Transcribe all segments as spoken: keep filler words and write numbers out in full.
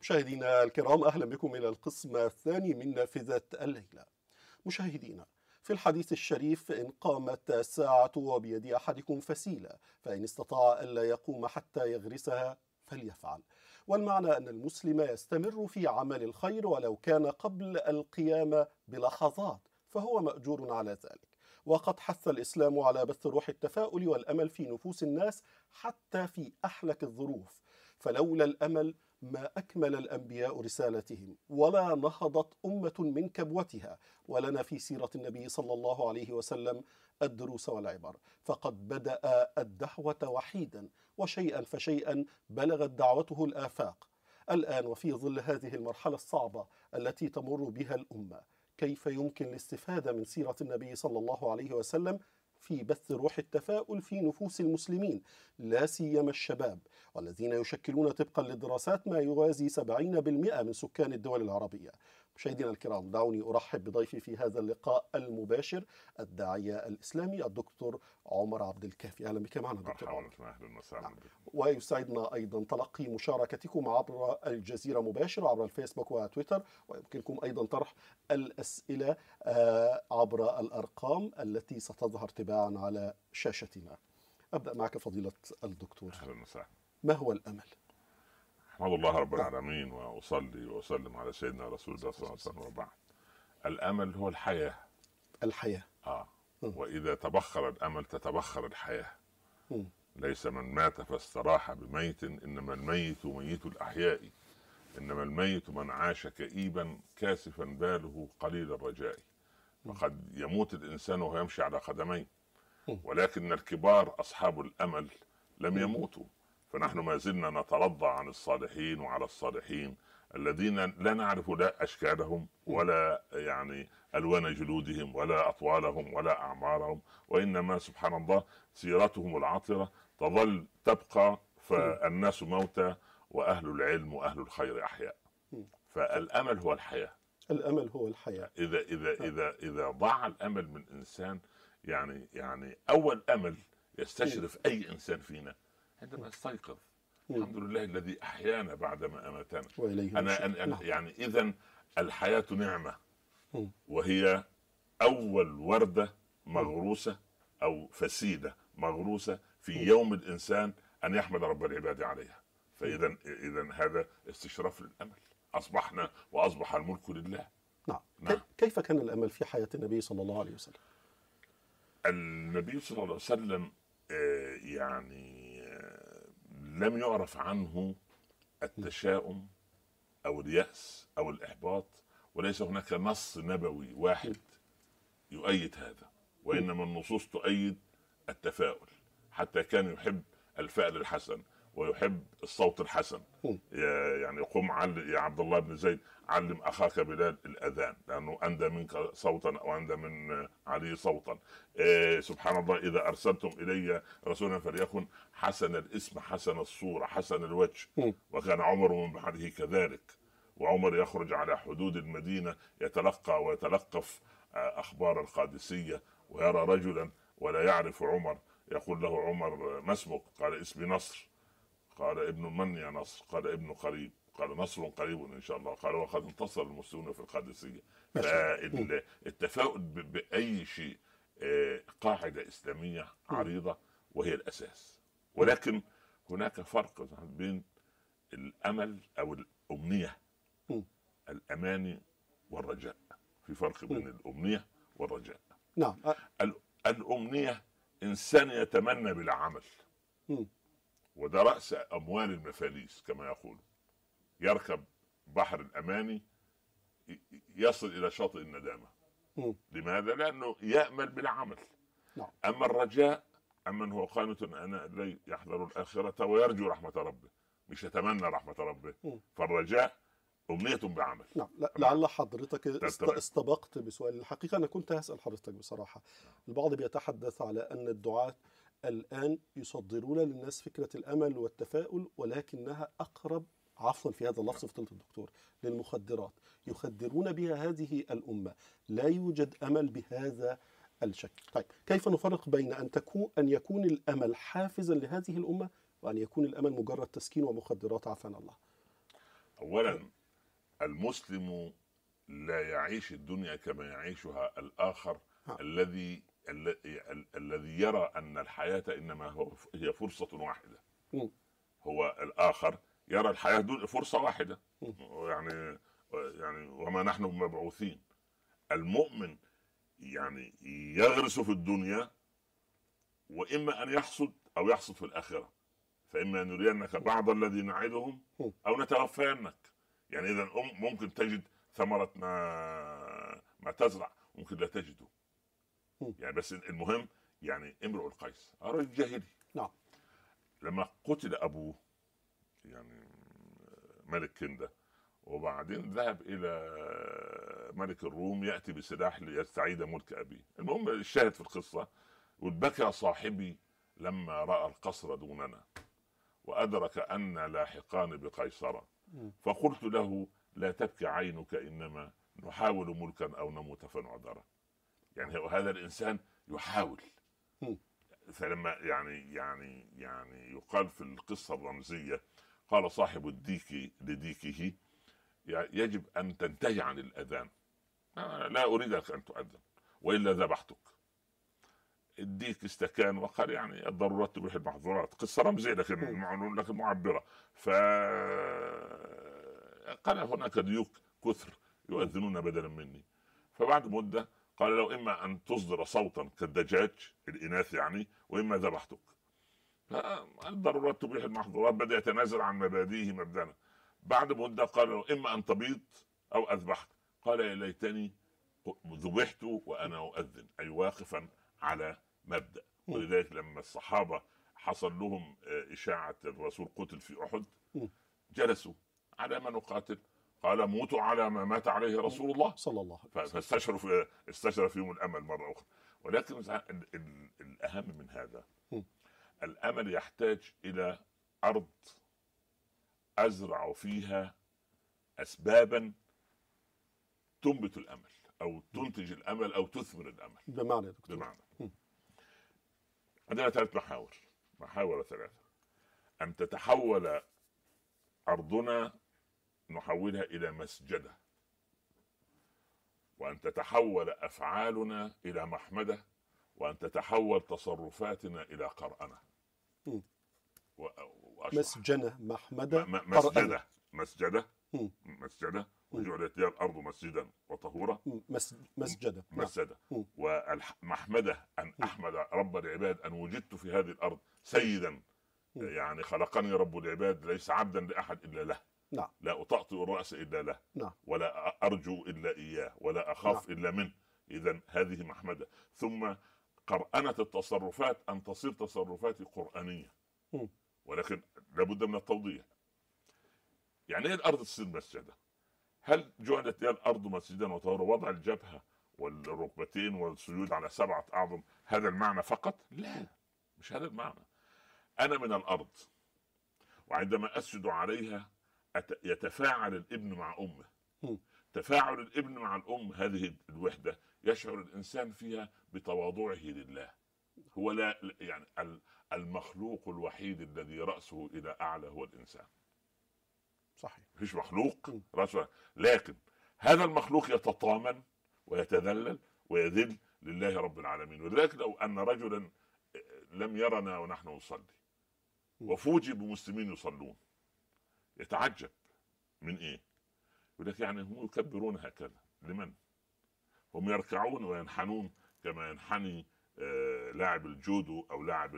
مشاهدينا الكرام، أهلا بكم إلى القسم الثاني من نافذة الليلة. مشاهدينا، في الحديث الشريف: إن قامت الساعة وبيد أحدكم فسيلة فإن استطاع ألا يقوم حتى يغرسها فليفعل. والمعنى أن المسلم يستمر في عمل الخير ولو كان قبل القيام بلحظات، فهو مأجور على ذلك. وقد حث الإسلام على بث روح التفاؤل والأمل في نفوس الناس حتى في أحلك الظروف، فلولا الأمل ما أكمل الأنبياء رسالتهم ولا نهضت أمة من كبوتها. ولنا في سيرة النبي صلى الله عليه وسلم الدروس والعبر، فقد بدأ الدعوة وحيدا وشيئا فشيئا بلغت دعوته الآفاق. الآن وفي ظل هذه المرحلة الصعبة التي تمر بها الأمة، كيف يمكن الاستفادة من سيرة النبي صلى الله عليه وسلم في بث روح التفاؤل في نفوس المسلمين، لا سيما الشباب، والذين يشكلون طبقا للدراسات ما يوازي سبعين بالمئة من سكان الدول العربية؟ مشاهدينا الكرام، دعوني أرحب بضيفي في هذا اللقاء المباشر، الداعية الإسلامي الدكتور عمر عبد الكافي. أهلا بك معنا دكتور عمر. نعم. ويسعدنا أيضا تلقي مشاركتكم عبر الجزيرة مباشر عبر الفيسبوك وتويتر، ويمكنكم أيضا طرح الأسئلة عبر الأرقام التي ستظهر تباعا على شاشتنا. أبدأ معك فضيلة الدكتور. أهلا وسهلا. ما هو الأمل؟ أحمد الله رب العالمين وأصلي وأسلم على سيدنا رسول الله صلى الله عليه وسلم، وبعد. الأمل هو الحياة. الحياة. آه. وإذا تبخر الأمل تتبخر الحياة. م. ليس من مات فاستراح بميت، إنما الميت ميت الأحياء، إنما الميت من عاش كئيبا كاسفا باله قليل الرجاء. فقد يموت الإنسان وهو يمشي على قدمين، ولكن الكبار أصحاب الأمل لم يموتوا. فنحن ما زلنا نترضى عن الصالحين وعلى الصالحين الذين لا نعرف لا أشكالهم ولا يعني ألوان جلودهم ولا أطوالهم ولا أعمارهم، وإنما سبحان الله سيرتهم العطرة تظل تبقى، فالناس موتى وأهل العلم وأهل الخير أحياء. فالأمل هو الحياة. الأمل هو الحياة. إذا إذا إذا إذا ضاع الأمل من إنسان، يعني يعني أول أمل يستشرف أي إنسان فينا عندما يستيقظ: الحمد لله الذي أحيانا بعدما أماتنا. أنا, أنا يعني إذن الحياة نعمة، وهي أول وردة مغروسة أو فسيلة مغروسة في يوم الإنسان أن يحمد رب العباد عليها. فإذا إذن هذا استشراف للأمل. أصبحنا وأصبح الملك لله. نعم. نعم. كيف كان الأمل في حياة النبي صلى الله عليه وسلم؟ النبي صلى الله عليه وسلم آه يعني آه لم يعرف عنه التشاؤم أو اليأس أو الإحباط، وليس هناك نص نبوي واحد يؤيد هذا، وإنما النصوص تؤيد التفاؤل. حتى كان يحب الفأل الحسن ويحب الصوت الحسن. يعني قم علم يا عبد الله بن زيد، علم أخاك بلال الأذان لأنه أندى منك صوتا أو أندى من علي صوتا. إيه سبحان الله، إذا أرسلتم إلي رسولا فليكن حسن الاسم حسن الصورة حسن الوجه. وكان عمر من بعده كذلك، وعمر يخرج على حدود المدينة يتلقى ويتلقف أخبار القادسية، ويرى رجلا ولا يعرف عمر، يقول له عمر: ما اسمك؟ قال: اسمي نصر. قال: ابن من يا نصر؟ قال: ابن قريب. قال: نصر قريب إن شاء الله. قال: وقد انتصر المسلمون في القادسية. فالتفاؤل بأي شيء قاعدة إسلامية عريضة وهي الأساس. ولكن هناك فرق بين الأمل أو الأمنية، الأماني والرجاء. في فرق بين الأمنية والرجاء. نعم. الأمنية إنسان يتمنى بلا عمل، وده رأس أموال المفاليس كما يقول. يركب بحر الأماني يصل إلى شاطئ الندامة. م. لماذا؟ لأنه يأمل بلا عمل. نعم. أما الرجاء أمن هو قانت أنا الليل يحذر الآخرة ويرجو رحمة ربه، مش يتمنى رحمة ربه. م. فالرجاء أمنية بعمل. نعم. لعل حضرتك استبقت بسؤال. الحقيقة أنا كنت هسأل حضرتك بصراحة. البعض بيتحدث على أن الدعاة الآن يصدرون للناس فكرة الأمل والتفاؤل، ولكنها أقرب، عفوا في هذا اللفظ فضيلة الدكتور، للمخدرات. يخدرون بها هذه الأمة. لا يوجد أمل بهذا الشكل. طيب، كيف نفرق بين أن تكون أن يكون الأمل حافزا لهذه الأمة وأن يكون الأمل مجرد تسكين ومخدرات عافانا الله؟ اولا المسلم لا يعيش الدنيا كما يعيشها الاخر ها. الذي ال- ال- الذي يرى ان الحياه انما هو هي فرصه واحده. م. هو الاخر يرى الحياه دون فرصه واحده، م. يعني يعني وما نحن مبعوثين. المؤمن يعني يغرس في الدنيا، واما ان يحصد او يحصد في الاخره، فاما ان نرينك بعض الذي نعدهم او نتوفينك. يعني اذا ممكن تجد ثمره ما ما تزرع، ممكن لا تجده. يعني بس المهم يعني امرؤ القيس رجل جاهلي. نعم. لما قتل ابوه يعني ملك كنده، وبعدين ذهب الى ملك الروم ياتي بسلاح ليستعيد ملك ابيه. المهم الشاهد في القصه، وبكى صاحبي لما راى القصر دوننا وادرك ان لاحقان بقيصر، فقلت له لا تبكي عينك، انما نحاول ملكا او نموت فنعذر. يعني هذا الانسان يحاول. فلما يعني يعني يعني يقال في القصه الرمزيه، قال صاحب الديك لديكه يجب ان تنتهي عن الاذان، لا اريدك ان تؤذن والا ذبحتك. الديك استكان وقال يعني الضرورات تبيح المحظورات. قصه رمزيه لكن لكن معبره. فقال هناك ديوك كثر يؤذنون بدلا مني. فبعد مده قال لو اما ان تصدر صوتا كالدجاج الاناث يعني، واما ذبحتك. الضرورات تبيح المحظورات، بدا يتنازل عن مبادئه مبدأنا. بعد مده قال له اما ان تبيض او اذبحك. قال يا ليتني ذبحت وانا اؤذن، اي واقفا على مبدأ. ولذلك لما الصحابه حصل لهم اشاعه الرسول قتل في احد، جلسوا على ما نقاتل، قال موتوا على ما مات عليه رسول الله صلى الله عليه وسلم. فاستشعروا في استشعر فيهم الامل مره اخرى. ولكن الاهم من هذا، الامل يحتاج الى ارض ازرع فيها اسبابا تنبت الامل او تنتج الامل او تثمر الامل. بمعنى يا دكتور؟ بمعنى عندنا ثلاث محاور محاور ثلاثه. ان تتحول ارضنا نحولها الى مسجده، وان تتحول افعالنا الى محمده، وان تتحول تصرفاتنا الى قرأنه. و... مسجنه محمده م- مسجده مسجده مسجده وجعلت لي الارض مسجدا وطهورا. مس... مسجده مسجده. والمحمده ان احمد رب العباد ان وجدت في هذه الارض سيدا، يعني خلقني رب العباد ليس عبدا لاحد الا له. نعم. لا اطأطئ الراس الا له. نعم. ولا ارجو الا اياه، ولا اخاف نعم. الا منه. اذا هذه محمده. ثم قرأنة التصرفات ان تصير تصرفاتي قرآنيه. م. ولكن لابد من التوضيح. يعني ايه الارض تصير مسجده؟ هل جعلت لي الارض مسجدا وطهورا وضع الجبهه والركبتين والسجود على سبعه اعظم هذا المعنى فقط؟ لا، مش هذا المعنى. انا من الارض، وعندما اسجد عليها يتفاعل الابن مع امه. تفاعل الابن مع الام، هذه الوحده يشعر الانسان فيها بتواضعه لله. هو لا يعني المخلوق الوحيد الذي راسه الى اعلى هو الانسان. صحيح. مفيش مخلوق راسه، لكن هذا المخلوق يتطامن ويتذلل ويذل لله رب العالمين. ولذلك لو ان رجلا لم يرنا ونحن نصلي وفوجئ بمسلمين يصلون يتعجب من ايه؟ يقول لك يعني هم يكبرون هكذا لمن؟ هم يركعون وينحنون كما ينحني آه لاعب الجودو او لاعب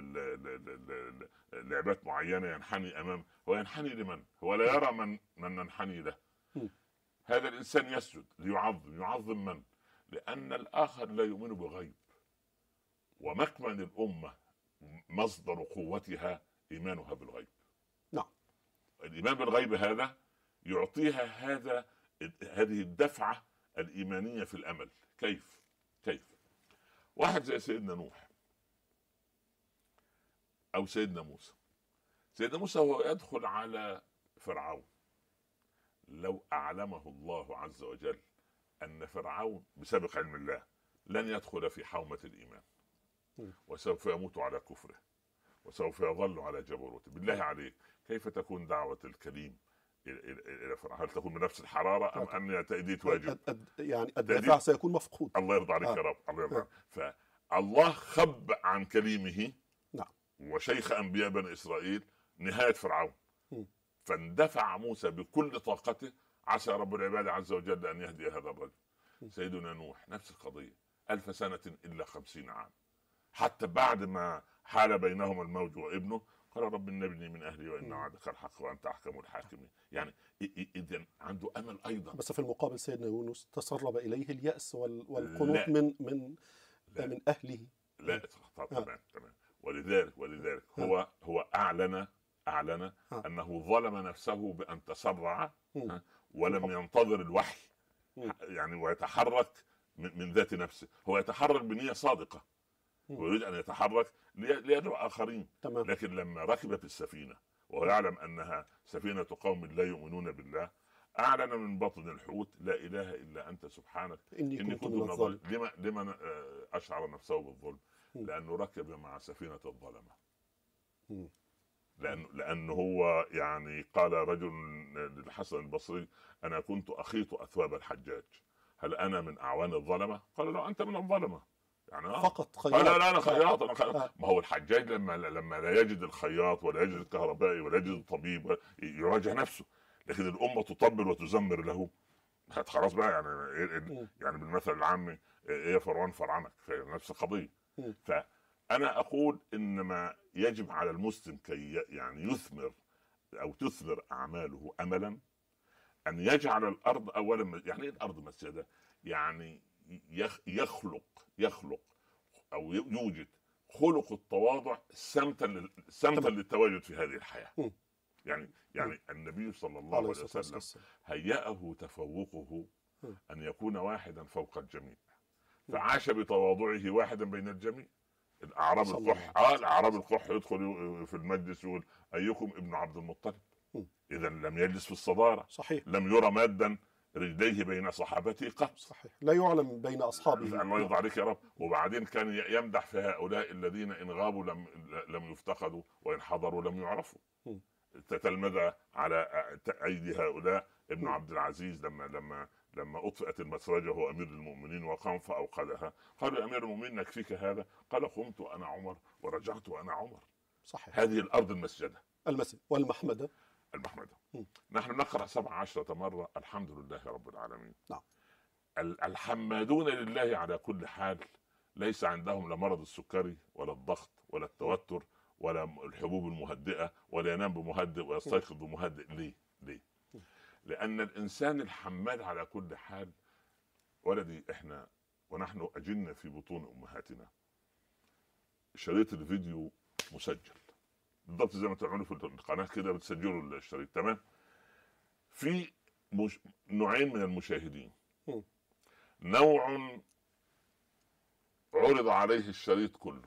لعبات معينه، ينحني امام. هو ينحني لمن؟ هو لا يرى من من ننحني له. هذا الانسان يسجد ليعظم. يعظم من؟ لان الاخر لا يؤمن بغيب، ومكمن الامه مصدر قوتها ايمانها بالغيب. نعم. الايمان بالغيب هذا يعطيها هذا هذه الدفعه الايمانيه في الامل. كيف؟ كيف؟ واحد زي سيدنا نوح او سيدنا موسى. سيدنا موسى هو يدخل على فرعون، لو اعلمه الله عز وجل ان فرعون بسبب علم الله لن يدخل في حومه الايمان، وسوف يموت على كفره، وسوف يظل على جبروته، بالله عليك كيف تكون دعوه الكريم الى الى إلى فرعون. هل تكون بنفس الحراره ام ان تاديه واجب؟ أد- أد- يعني الدافع سيكون مفقود. الله يرضى عليك آه. يا رب، الله يرضى آه. عليك. فالله خب عن كليمه نعم. وشيخ انبياء بني اسرائيل نهايه فرعون. م. فاندفع موسى بكل طاقته، عسى رب العباد عز وجل ان يهدي هذا الرجل. م. سيدنا نوح نفس القضيه، ألف سنة إلا خمسين عام، حتى بعد ما حال بينهما الموج وابنه قال رب نبني من أهلي وإن وعدك الحق وأنت أحكم الحاكمين. يعني إذن عنده أمل أيضا. بس في المقابل سيدنا يونس تسرب إليه اليأس وال- والقنوط لا. من من لا. من أهله. لا تمام تمام. ولذلك ولذلك هو هو أعلن أعلن آه. أنه ظلم نفسه بأن تسرع م. ولم ينتظر الوحي، م. يعني ويتحرك من, من ذات نفسه. هو يتحرك بنية صادقة م. ويريد أن يتحرك لي- ليدعو آخرين. تمام. لكن لما ركب في السفينة وهو يعلم أنها سفينة قوم لا يؤمنون بالله، أعلن من بطن الحوت لا إله إلا أنت سبحانك إني إني كنت كنت من من الظالمين. الظالمين. لما لما آه، أشعر نفسه بالظلم؟ م. لأنه ركب مع سفينة الظلمة. م. لأنه لأنه هو يعني قال رجل للحسن البصري أنا كنت أخيط أثواب الحجاج، هل أنا من أعوان الظلمة؟ قال لا أنت من الظلمة. يعني آه. فقط خياط. لا لا انا خياط انا خياط. آه. ما هو الحجاج لما لما لا يجد الخياط ولا يجد الكهربائي ولا يجد الطبيب يراجع نفسه، لكن الامه تطبل وتزمر له. خلاص بقى يعني يعني بالمثل العامي ايه فرعون فرعنك، نفس القضيه. فانا اقول ان ما يجب على المسلم كي يعني يثمر او تثمر اعماله املا ان يجعل الارض اولا. يعني ايه الارض مسجده؟ يعني يخلق يخلق او يوجد خلق التواضع سمتا سمتا للتواجد في هذه الحياه. م. يعني يعني م. النبي صلى الله عليه وسلم هيأه تفوقه م. ان يكون واحدا فوق الجميع، فعاش بتواضعه واحدا بين الجميع. الاعراب القح اه الاعراب القح يدخل في المجلس يقول ايكم ابن عبد المطلب؟ اذا لم يجلس في الصداره. صحيح. لم يرى مادا رجليه بين صحابته قط. صحيح. لا يعلم بين اصحابه. الله يرضى عليك يا رب. وبعدين كان يمدح في هؤلاء الذين ان غابوا لم لم يفتقدوا وان حضروا لم يعرفوا. تتلمذ على ايدي هؤلاء ابن عبد العزيز لما لما لما اطفئت المسرجه هو امير المؤمنين وقام فاوقدها، قالوا يا امير المؤمنين نكفيك هذا؟ قال قمت انا عمر ورجعت انا عمر. صحيح. هذه الارض المسجده المسجد والمحمده المحمده. م. نحن نقرا سبع عشرة مره الحمد لله رب العالمين. نعم. الحمادون لله على كل حال ليس عندهم لا مرض السكري ولا الضغط ولا التوتر ولا الحبوب المهدئه ولا ينام بمهدئ ويستيقظ بمهدئ. ليه؟ ليه؟ لأن الإنسان الحماد على كل حال. ولدي إحنا ونحن أجلنا في بطون أمهاتنا شريط الفيديو مسجل بالضبط زي ما تعملوا في القناة كده بتسجلوا الشريط. تمام. في مش... نوعين من المشاهدين. نوع عرض عليه الشريط كله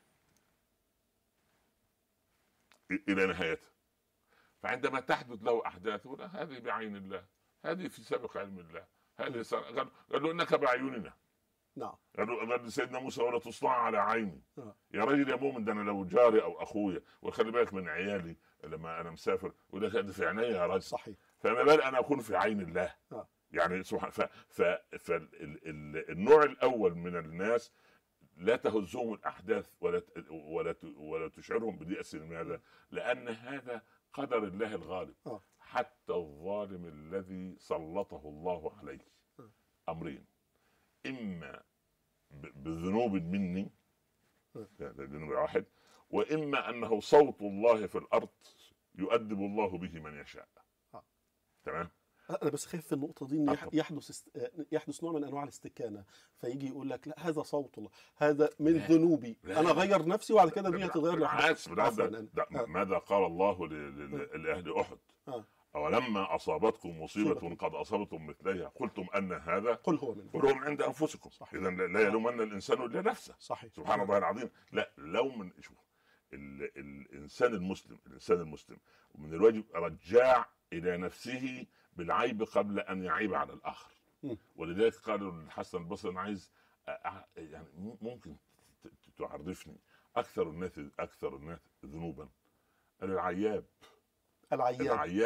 إلى نهايته، فعندما تحدث له أحداث يقول هذه بعين الله، هذه في سابق علم الله، هذه سر... قال له إنك بعيوننا. نعم. قال قال سيدنا موسى ولا تصنع على عيني. آه. يا راجل يا مؤمن ده أنا لو جاري أو أخويا وخلي بالك من عيالي لما أنا مسافر يقول لك هذا في عيني يا راجل. صحيح. فما بال أنا أكون في عين الله. آه. يعني سبحان ف... ف... فالنوع الأول من الناس لا تهزهم الأحداث ولا ت... ولا ت... ولا تشعرهم بيأس. لماذا؟ لأن هذا قدر الله الغالب. أوه. حتى الظالم الذي سلطه الله عليه أوه. أمرين، إما بذنوب مني ذنوب واحد، وإما أنه صوت الله في الأرض يؤدب الله به من يشاء. أوه. تمام. أنا بس خايف في النقطة دي إن يحدث است... يحدث نوع من أنواع الاستكانة، فيجي يقول لك لا هذا صوت الله، هذا من لا. ذنوبي لا. أنا غير نفسي وبعد كده دي هتتغير. بالعكس ماذا قال الله لأهل أحد؟ آه. أولما أصابتكم مصيبة قد أصابتم مثلها قلتم أن هذا قل هو من قل هو من عند أنفسكم. إذا لا يلومن الإنسان إلا نفسه. صحيح. سبحان الله العظيم. لا لو من شوف ال... الإنسان المسلم الإنسان المسلم ومن الواجب رجاع إلى نفسه بالعيب قبل أن يعيب على الآخر. م. ولذلك قالوا الحسن البصري أنا عايز يعني ممكن تعرفني أكثر الناس أكثر الناس ذنوبا العياب. العياب العياب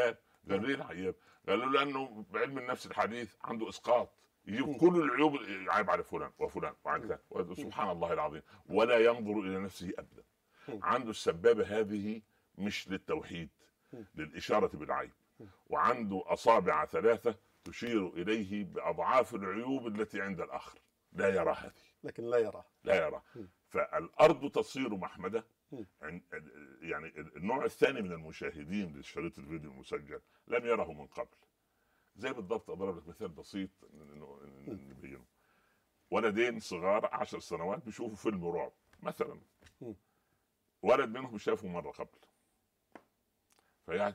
قال ليه العيب؟ قالوا لانه بعلم النفس الحديث عنده اسقاط، يجيب كل العيوب يعيب على فلان وفلان وعلى سبحان الله العظيم، ولا ينظر الى نفسه ابدا. عنده السبابه هذه مش للتوحيد، للاشاره بالعيب، وعنده اصابع ثلاثه تشير اليه باضعاف العيوب التي عند الاخر، لا يرى هذه، لكن لا يرى لا يرى. فالارض تصير محمده. يعني النوع الثاني من المشاهدين للشريط الفيديو المسجل لم يره من قبل. زي بالضبط اضرب لك مثال بسيط نبينه. ولدين صغار عشر سنوات بيشوفوا فيلم رعب مثلا، ولد منهم شافه مره قبل، فيعني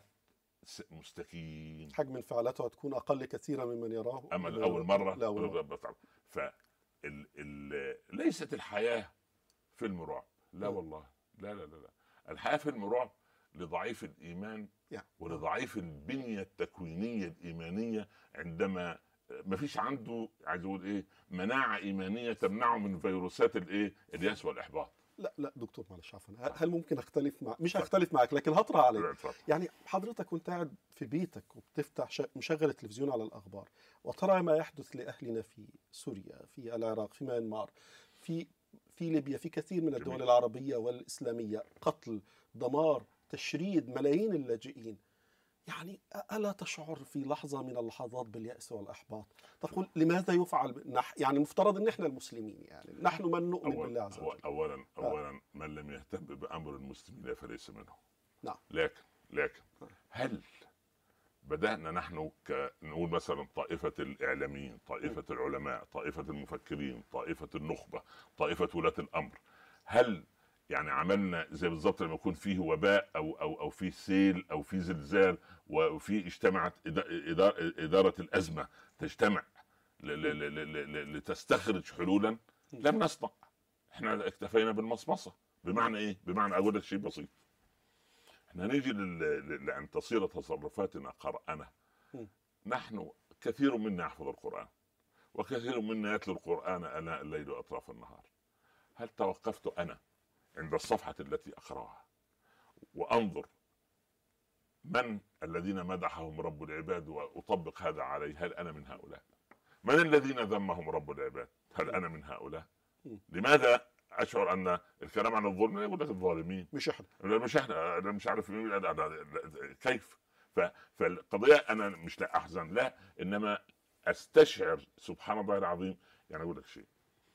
مستكين، حجم انفعالاته هتكون اقل كثيرا ممن يراه اما اول مره. ف ال ال ليست الحياه فيلم رعب، لا والله، لا لا لا, لا. الحياه فيلم رعب لضعيف الايمان ولضعيف البنيه التكوينيه الايمانيه، عندما ما فيش عنده عايز اقول ايه مناعه ايمانيه تمنعه من فيروسات الايه الياس والاحباط. لا لا دكتور معلش عفوا، هل ممكن اختلف مع مش هختلف معك لكن هطرح عليك. يعني حضرتك كنت قاعد في بيتك وبتفتح ش... مشغل التلفزيون على الاخبار وترى ما يحدث لاهلنا في سوريا، في العراق، في ميانمار، في في ليبيا، في كثير من الدول العربيه والاسلاميه، قتل، دمار، تشريد ملايين اللاجئين. يعني ألا تشعر في لحظة من اللحظات باليأس والإحباط؟ تقول لماذا يفعل نح... يعني المفترض أن احنا المسلمين، يعني نحن من نؤمن أول بالله عز وجل. أولا أولا آه. من لم يهتم بأمر المسلمين فليس منهم. نعم. لكن لكن هل بدأنا نحن نقول مثلا طائفة الإعلاميين، طائفة العلماء، طائفة المفكرين، طائفة النخبة، طائفة ولاة الأمر، هل يعني عملنا زي بالظبط لما يكون فيه وباء او او او فيه سيل او فيه زلزال وفي اجتمعت اداره الازمه تجتمع لتستخرج حلولا؟ لم نصنع، احنا اكتفينا بالمصمصه. بمعنى ايه؟ بمعنى اقول لك شيء بسيط، احنا نيجي لان تصير تصرفاتنا قرأنه. نحن كثير منا يحفظ القرآن وكثير منا يتلو القرآن آناء الليل واطراف النهار. هل توقفت انا عند الصفحة التي أقرأها وأنظر من الذين مدحهم رب العباد وأطبق هذا عليه؟ هل أنا من هؤلاء؟ من الذين ذمهم رب العباد؟ هل أنا من هؤلاء؟ لماذا أشعر أن الكلام عن الظلم يقول لك الظالمين مش احنا مش احنا مش عارف كيف. فالقضية أنا مش لا أحزن، لا، إنما أستشعر سبحان الله العظيم. يعني أقول لك شيء،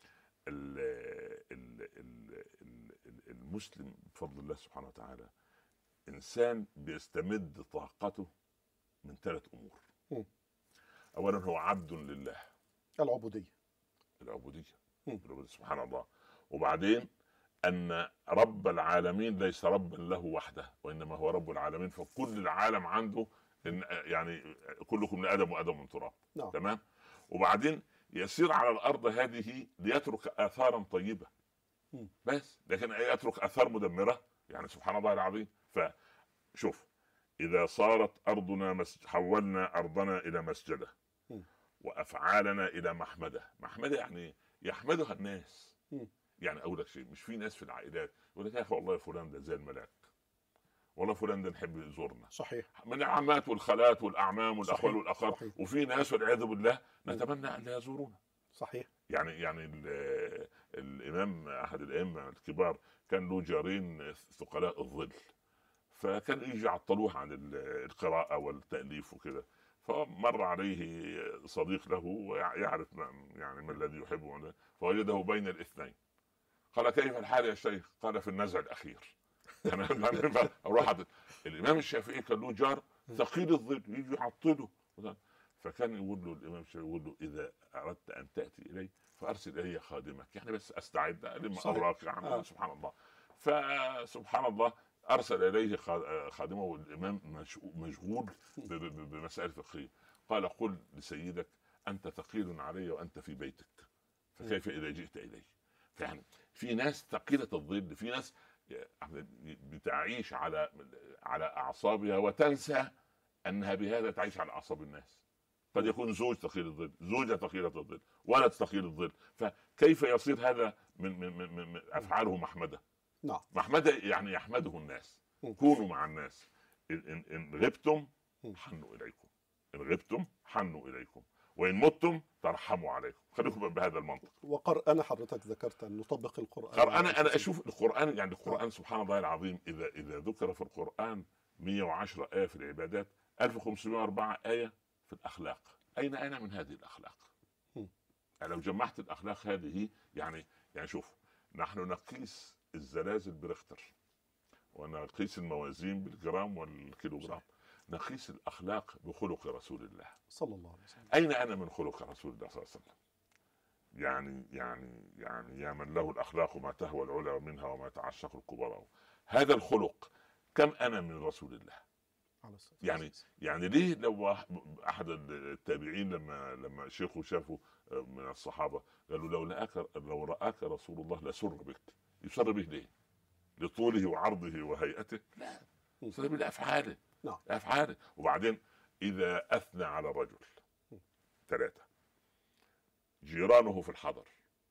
المسلم بفضل الله سبحانه وتعالى إنسان بيستمد طاقته من ثلاث أمور. م. أولا هو عبد لله، العبودية العبودية سبحان الله. وبعدين أن رب العالمين ليس ربا له وحده وإنما هو رب العالمين، فكل العالم عنده إن يعني كلكم لآدم وآدم من تراب. نعم. تمام. وبعدين يسير على الأرض هذه ليترك آثارا طيبة بس، لكن يترك آثار مدمرة، يعني سبحان الله العظيم. فشوف، إذا صارت أرضنا مس... حولنا أرضنا إلى مسجدة وأفعالنا إلى محمدة. محمدة يعني يحمدها الناس. يعني أقول لك شيء، مش في ناس في العائلات يقول لك يا أخي والله فلان ده زي الملاك، والله فلان ده نحب يزورنا. صحيح. من العمات والخالات والأعمام والأخوال والأخوات، وفي ناس والعياذ بالله نتمنى أن لا يزورونا. صحيح. يعني يعني الامام احد الائمه الكبار كان له جارين ثقلاء الظل، فكان يجي يعطلوه عن القراءه والتاليف وكده. فمر عليه صديق له يعرف يعني ما الذي يحبه، فوجده بين الاثنين. قال كيف الحال يا شيخ؟ قال في النزع الاخير. الامام الشافعي كان له جار ثقيل الظل يجي يعطله، فكان يقول له الامام الشافعي يقول له اذا اردت ان تاتي الي فارسل الي خادمك، يعني بس استعد لما اوراق يعني. آه. سبحان الله. فسبحان الله ارسل اليه خادمه، والامام مشغول بمسائل فقهيه. قال قل لسيدك انت ثقيل علي وانت في بيتك، فكيف اذا جئت الي؟ يعني في ناس ثقيله الظل، في ناس بتعيش على على اعصابها وتنسى انها بهذا تعيش على اعصاب الناس. قد يكون زوج ثقيل الظل، زوجة ثقيلة الظل، ولد ثقيل الظل، فكيف يصير هذا من, من, من, من أفعاله محمدة؟ نعم. محمدة يعني يحمده الناس. كونوا مع الناس، إن, إن غبتم حنوا اليكم، ان غبتم حنوا اليكم، وان متم ترحموا عليكم. خليكم بهذا المنطق. وقرأنا حضرتك ذكرت ان نطبق القرآن. قرأنا انا اشوف القرآن، يعني القرآن سبحان الله العظيم، اذا اذا ذكر في القرآن مئة وعشرة آية في العبادات، ألف وخمسمئة وأربعة آية في الاخلاق. اين اين من هذه الاخلاق؟ يعني لو جمعت الاخلاق هذه، يعني يعني شوف، نحن نقيس الزلازل بريختر، ونقيس الموازين بالجرام والكيلوغرام، نقيس الاخلاق بخلق رسول الله صلى الله عليه وسلم. اين انا من خلق رسول الله صلى الله عليه وسلم؟ يعني يعني يعني يا من له الاخلاق ما تهوى العلا منها وما تعشق الكبراء. هذا الخلق كم انا من رسول الله؟ يعني يعني ليه لو احد التابعين لما لما شيخه شافه من الصحابه قالوا لو رآك لو رآك رسول الله لسر بك. يسر به ليه؟ لطوله وعرضه وهيئته؟ لا، يسر به لافعاله. نعم، افعاله. وبعدين اذا اثنى على الرجل ثلاثه: جيرانه في الحضر،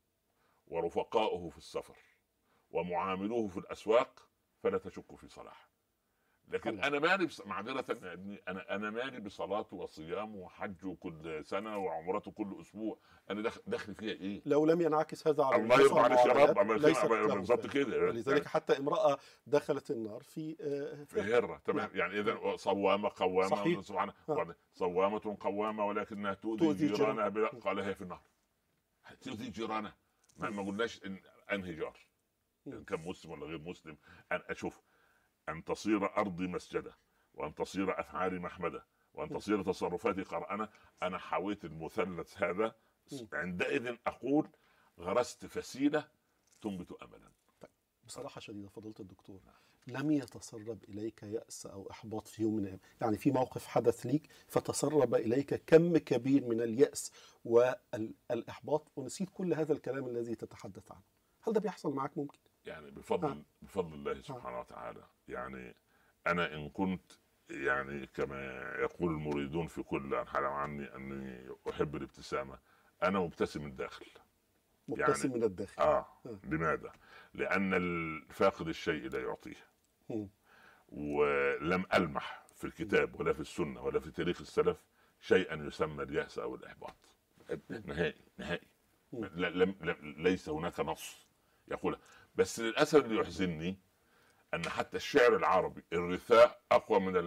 ورفقاؤه في السفر، ومعاملوه في الاسواق، فلا تشك في صلاحه. لكن الله. انا مالي بص... معذره يا ابني، انا انا مالي بصلاته وصيامه وحجه كل سنه وعمرته كل اسبوع، انا دخل, دخل فيها ايه؟ لو لم ينعكس هذا على الله يرضى عليك يا رب. بالضبط كده. ولذلك حتى امراه دخلت النار في في هره. تمام. يعني اذا صوامه قوامه، سبحان الله، صوامه قوامه ولكنها تؤذي جيرانها بلا... قال هي في النار. تؤذي جيرانها، ما, ما قلناش ان انهي جار ان كان مسلم ولا غير مسلم. ان اشوف أن تصير أرضي مسجدة، وأن تصير أفعالي محمدة، وأن تصير تصرفاتي قرآنة. أنا حويت المثلث هذا، عندئذ أقول غرست فسيلة تنبت أملا. بصراحة شديدة فضيلة الدكتور، لم يتسرب إليك يأس أو إحباط في يوم من الأيام؟ يعني في موقف حدث ليك فتسرب إليك كم كبير من اليأس والإحباط ونسيت كل هذا الكلام الذي تتحدث عنه؟ هل ده بيحصل معك؟ ممكن يعني بفضل آه. بفضل الله سبحانه آه. وتعالى. يعني أنا إن كنت يعني كما يقول المريدون في كل أنحاء عني أني أحب الابتسامة، أنا مبتسم من الداخل. مبتسم يعني من الداخل. آه. آه. لماذا؟ لأن الفاقد الشيء لا يعطيه. م. ولم ألمح في الكتاب ولا في السنة ولا في تاريخ السلف شيئا يسمى اليأس أو الإحباط. نهائي نهائي. لم ليس هناك نص يقول. بس للأسف اللي يحزنني أن حتى الشعر العربي الرثاء أقوى من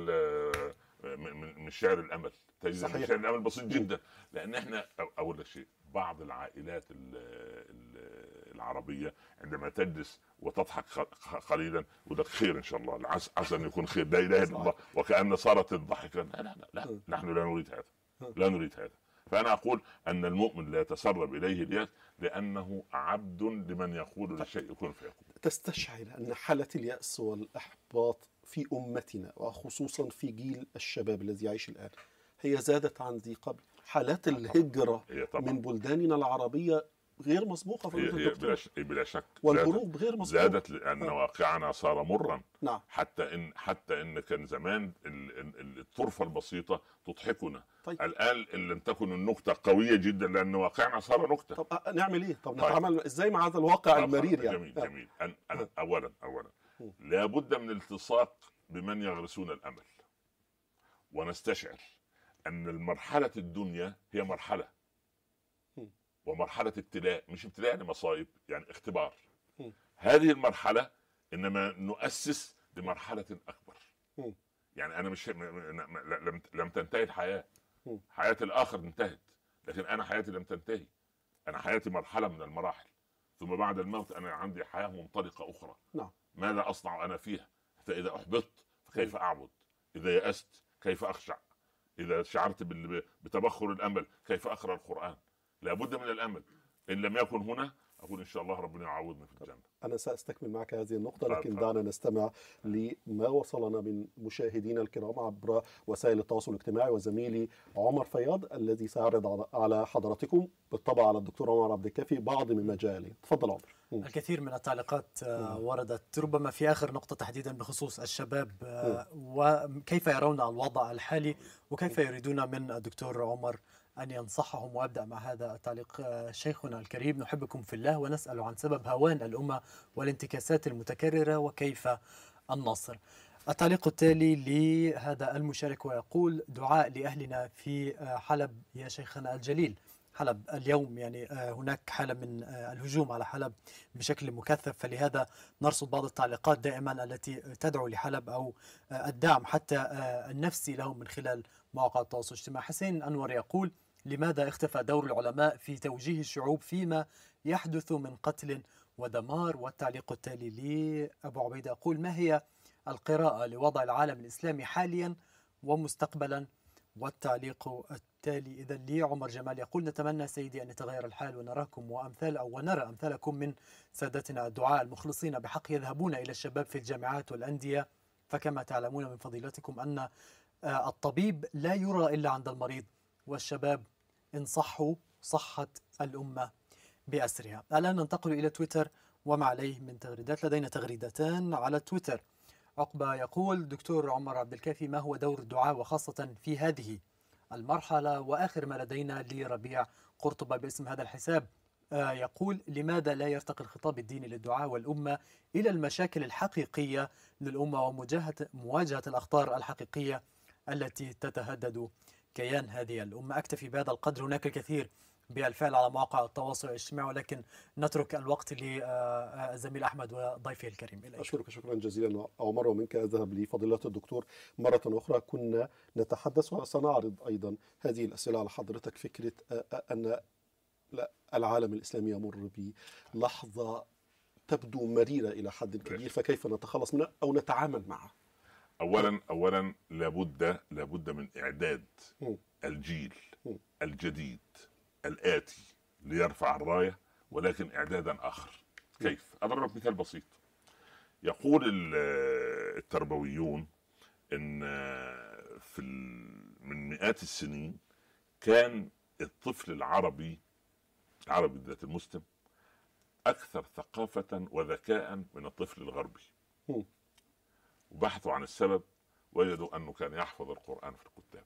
من من شعر الأمل. تجد شعر الأمل بسيط جدا، لأن إحنا أول شيء بعض العائلات العربية عندما تجلس وتضحك قليلا ولك خير إن شاء الله، عسى أن يكون خير، لا إله إلا الله، وكأن صارت الضحكة. لا لا لا, لا. نحن لا نريد هذا، لا نريد هذا. فأنا أقول أن المؤمن لا يتسرب إليه اليأس لأنه عبد لمن يقول للشيء يكون فيكون. تستشعر أن حالة اليأس والإحباط في أمتنا وخصوصا في جيل الشباب الذي يعيش الآن هي زادت عن ذي قبل؟ حالات الهجرة من بلداننا العربية غير مسبوقة. هي هي بلا, بلا شك والهروب غير مسبوقة. زادت لأن آه. واقعنا صار مرا. نعم. حتى إن حتى إن كان زمان الطرفة البسيطة تضحكنا. طيب. الآن إن لم تكن النكتة قوية جدا لأن واقعنا صار نكتة. طب نعمل إيه؟ طب نتعامل طيب. إزاي مع هذا الواقع المرير؟ يعني جميل جميل. أن أن أولا أولا لابد من الالتصاق بمن يغرسون الأمل، ونستشعر أن المرحلة الدنيا هي مرحلة، ومرحلة ابتلاء، مش ابتلاء يعني مصائب، يعني اختبار. م. هذه المرحلة إنما نؤسس لمرحلة أكبر. م. يعني أنا مش لم لم تنتهي الحياة، م. حياة الآخر انتهت، لكن أنا حياتي لم تنتهي. أنا حياتي مرحلة من المراحل، ثم بعد الموت أنا عندي حياة منطلقة أخرى. نعم. ماذا أصنع أنا فيها؟ فإذا أحبطت فكيف أعبد؟ إذا يأست كيف أخشع؟ إذا شعرت بتبخر الأمل كيف أقرأ القرآن؟ لابد من الأمل. إن لم يكن هنا أقول إن شاء الله ربنا يعوضنا في الجنة. أنا سأستكمل معك هذه النقطة، لكن دعنا نستمع لما وصلنا من مشاهدينا الكرام عبر وسائل التواصل الاجتماعي، وزميلي عمر فياض الذي سيعرض على حضراتكم بالطبع على الدكتور عمر عبد الكافي بعض مما جاء لي. تفضل عمر. الكثير من التعليقات وردت ربما في آخر نقطة تحديدا بخصوص الشباب وكيف يرون الوضع الحالي وكيف يريدون من الدكتور عمر أن ينصحهم. وأبدأ مع هذا التعليق: شيخنا الكريم، نحبكم في الله ونسأل عن سبب هوان الأمة والانتكاسات المتكررة وكيف النصر. التعليق التالي لهذا المشارك ويقول: دعاء لأهلنا في حلب يا شيخنا الجليل. حلب اليوم يعني هناك حالة من الهجوم على حلب بشكل مكثف، فلهذا نرصد بعض التعليقات دائما التي تدعو لحلب أو الدعم حتى النفسي لهم من خلال مواقع التواصل الاجتماعي. حسين أنور يقول: لماذا اختفى دور العلماء في توجيه الشعوب فيما يحدث من قتل ودمار؟ والتعليق التالي لأبو عبيدة يقول: ما هي القراءة لوضع العالم الإسلامي حاليا ومستقبلا؟ والتعليق التالي إذا لي عمر جمال يقول: نتمنى سيدي أن يتغير الحال ونراكم وأمثال أو ونرى أمثالكم من سادتنا الدعاء المخلصين بحق يذهبون إلى الشباب في الجامعات والأندية، فكما تعلمون من فضيلتكم أن الطبيب لا يرى إلا عند المريض، والشباب إن صحوا صحت الأمة بأسرها. الآن ننتقل إلى تويتر وما عليه من تغريدات. لدينا تغريدتان على تويتر. عقبة يقول: دكتور عمر عبد الكافي، ما هو دور الدعاء وخاصة في هذه المرحلة؟ وآخر ما لدينا لربيع قرطبة باسم هذا الحساب آه يقول: لماذا لا يرتقي الخطاب الديني للدعاء والأمة إلى المشاكل الحقيقية للأمة ومواجهة الأخطار الحقيقية التي تتهدد كيان هذه الأمة؟ أكتفي بهذا القدر. هناك الكثير بالفعل على مواقع التواصل الاجتماعي، ولكن نترك الوقت للزميل أحمد وضيفه الكريم. إليك. أشكرك شكرا جزيلا عمر، ومنك أذهب لفضيلة الدكتور مرة أخرى. كنا نتحدث وسنعرض أيضا هذه الأسئلة على حضرتك، فكرة أن العالم الإسلامي يمر بلحظة تبدو مريرة إلى حد كبير، فكيف نتخلص منها أو نتعامل معها؟ أولا أولا لابد لابد من إعداد م. الجيل م. الجديد الآتي ليرفع الراية، ولكن إعدادا آخر. كيف؟ أضرب مثال بسيط. يقول التربويون إن في من مئات السنين كان الطفل العربي العربي ذات المسلم أكثر ثقافة وذكاء من الطفل الغربي، وبحثوا عن السبب وجدوا أنه كان يحفظ القرآن في الكتاب،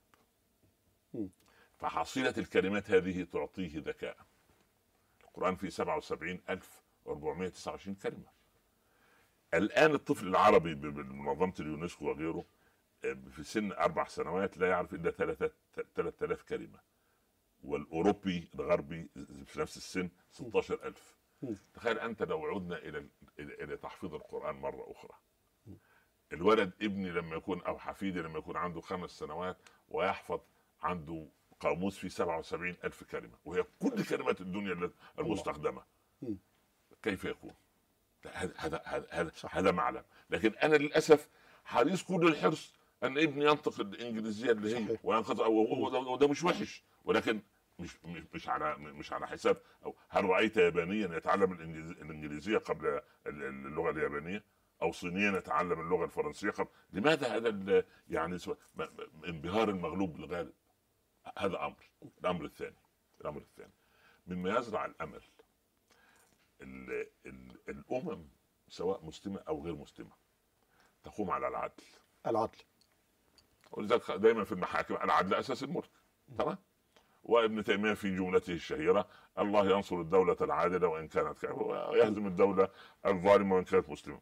فحصيلة الكلمات هذه تعطيه ذكاء. القرآن فيه سبعة وسبعين ألف وأربعمائة وتسعة وعشرين كلمة. الآن الطفل العربي بمنظمة اليونسكو وغيره في سن أربع سنوات لا يعرف إلا ثلاثة آلاف كلمة، والأوروبي الغربي في نفس السن ستة عشر ألف. تخيل أنت لو عدنا إلى إلى تحفيظ القرآن مرة أخرى، الولد ابني لما يكون أو حفيدي لما يكون عنده خمس سنوات ويحفظ عنده قاموس فيه سبعة وسبعين ألف كلمة، وهي كل كلمات الدنيا المستخدمة، كيف يكون؟ هذا هذا هذا هذا معلم. لكن أنا للأسف حريص كل الحرص أن ابني ينطق الإنجليزية اللي هي وينقطع، وده مش وحش، ولكن مش مش على مش على حساب. أو هل رأيت يابانيا يتعلم الإنجليزية قبل اللغة اليابانية، أو صينيا يتعلم اللغة الفرنسية قبل؟ لماذا هذا يعني انبهار المغلوب بالغالب؟ هذا أمر. الأمر الثاني الأمر الثاني مما يزرع الأمل، ال ال الأمم سواء مسلمة أو غير مسلمة تقوم على العدل. العدل ولذلك دائما في المحاكم العدل أساس الملك. تمام. وابن تيمية في جملته الشهيرة: الله ينصر الدولة العادلة وإن كانت كافرة، ويهزم الدولة الظالمة وإن كانت مسلمة.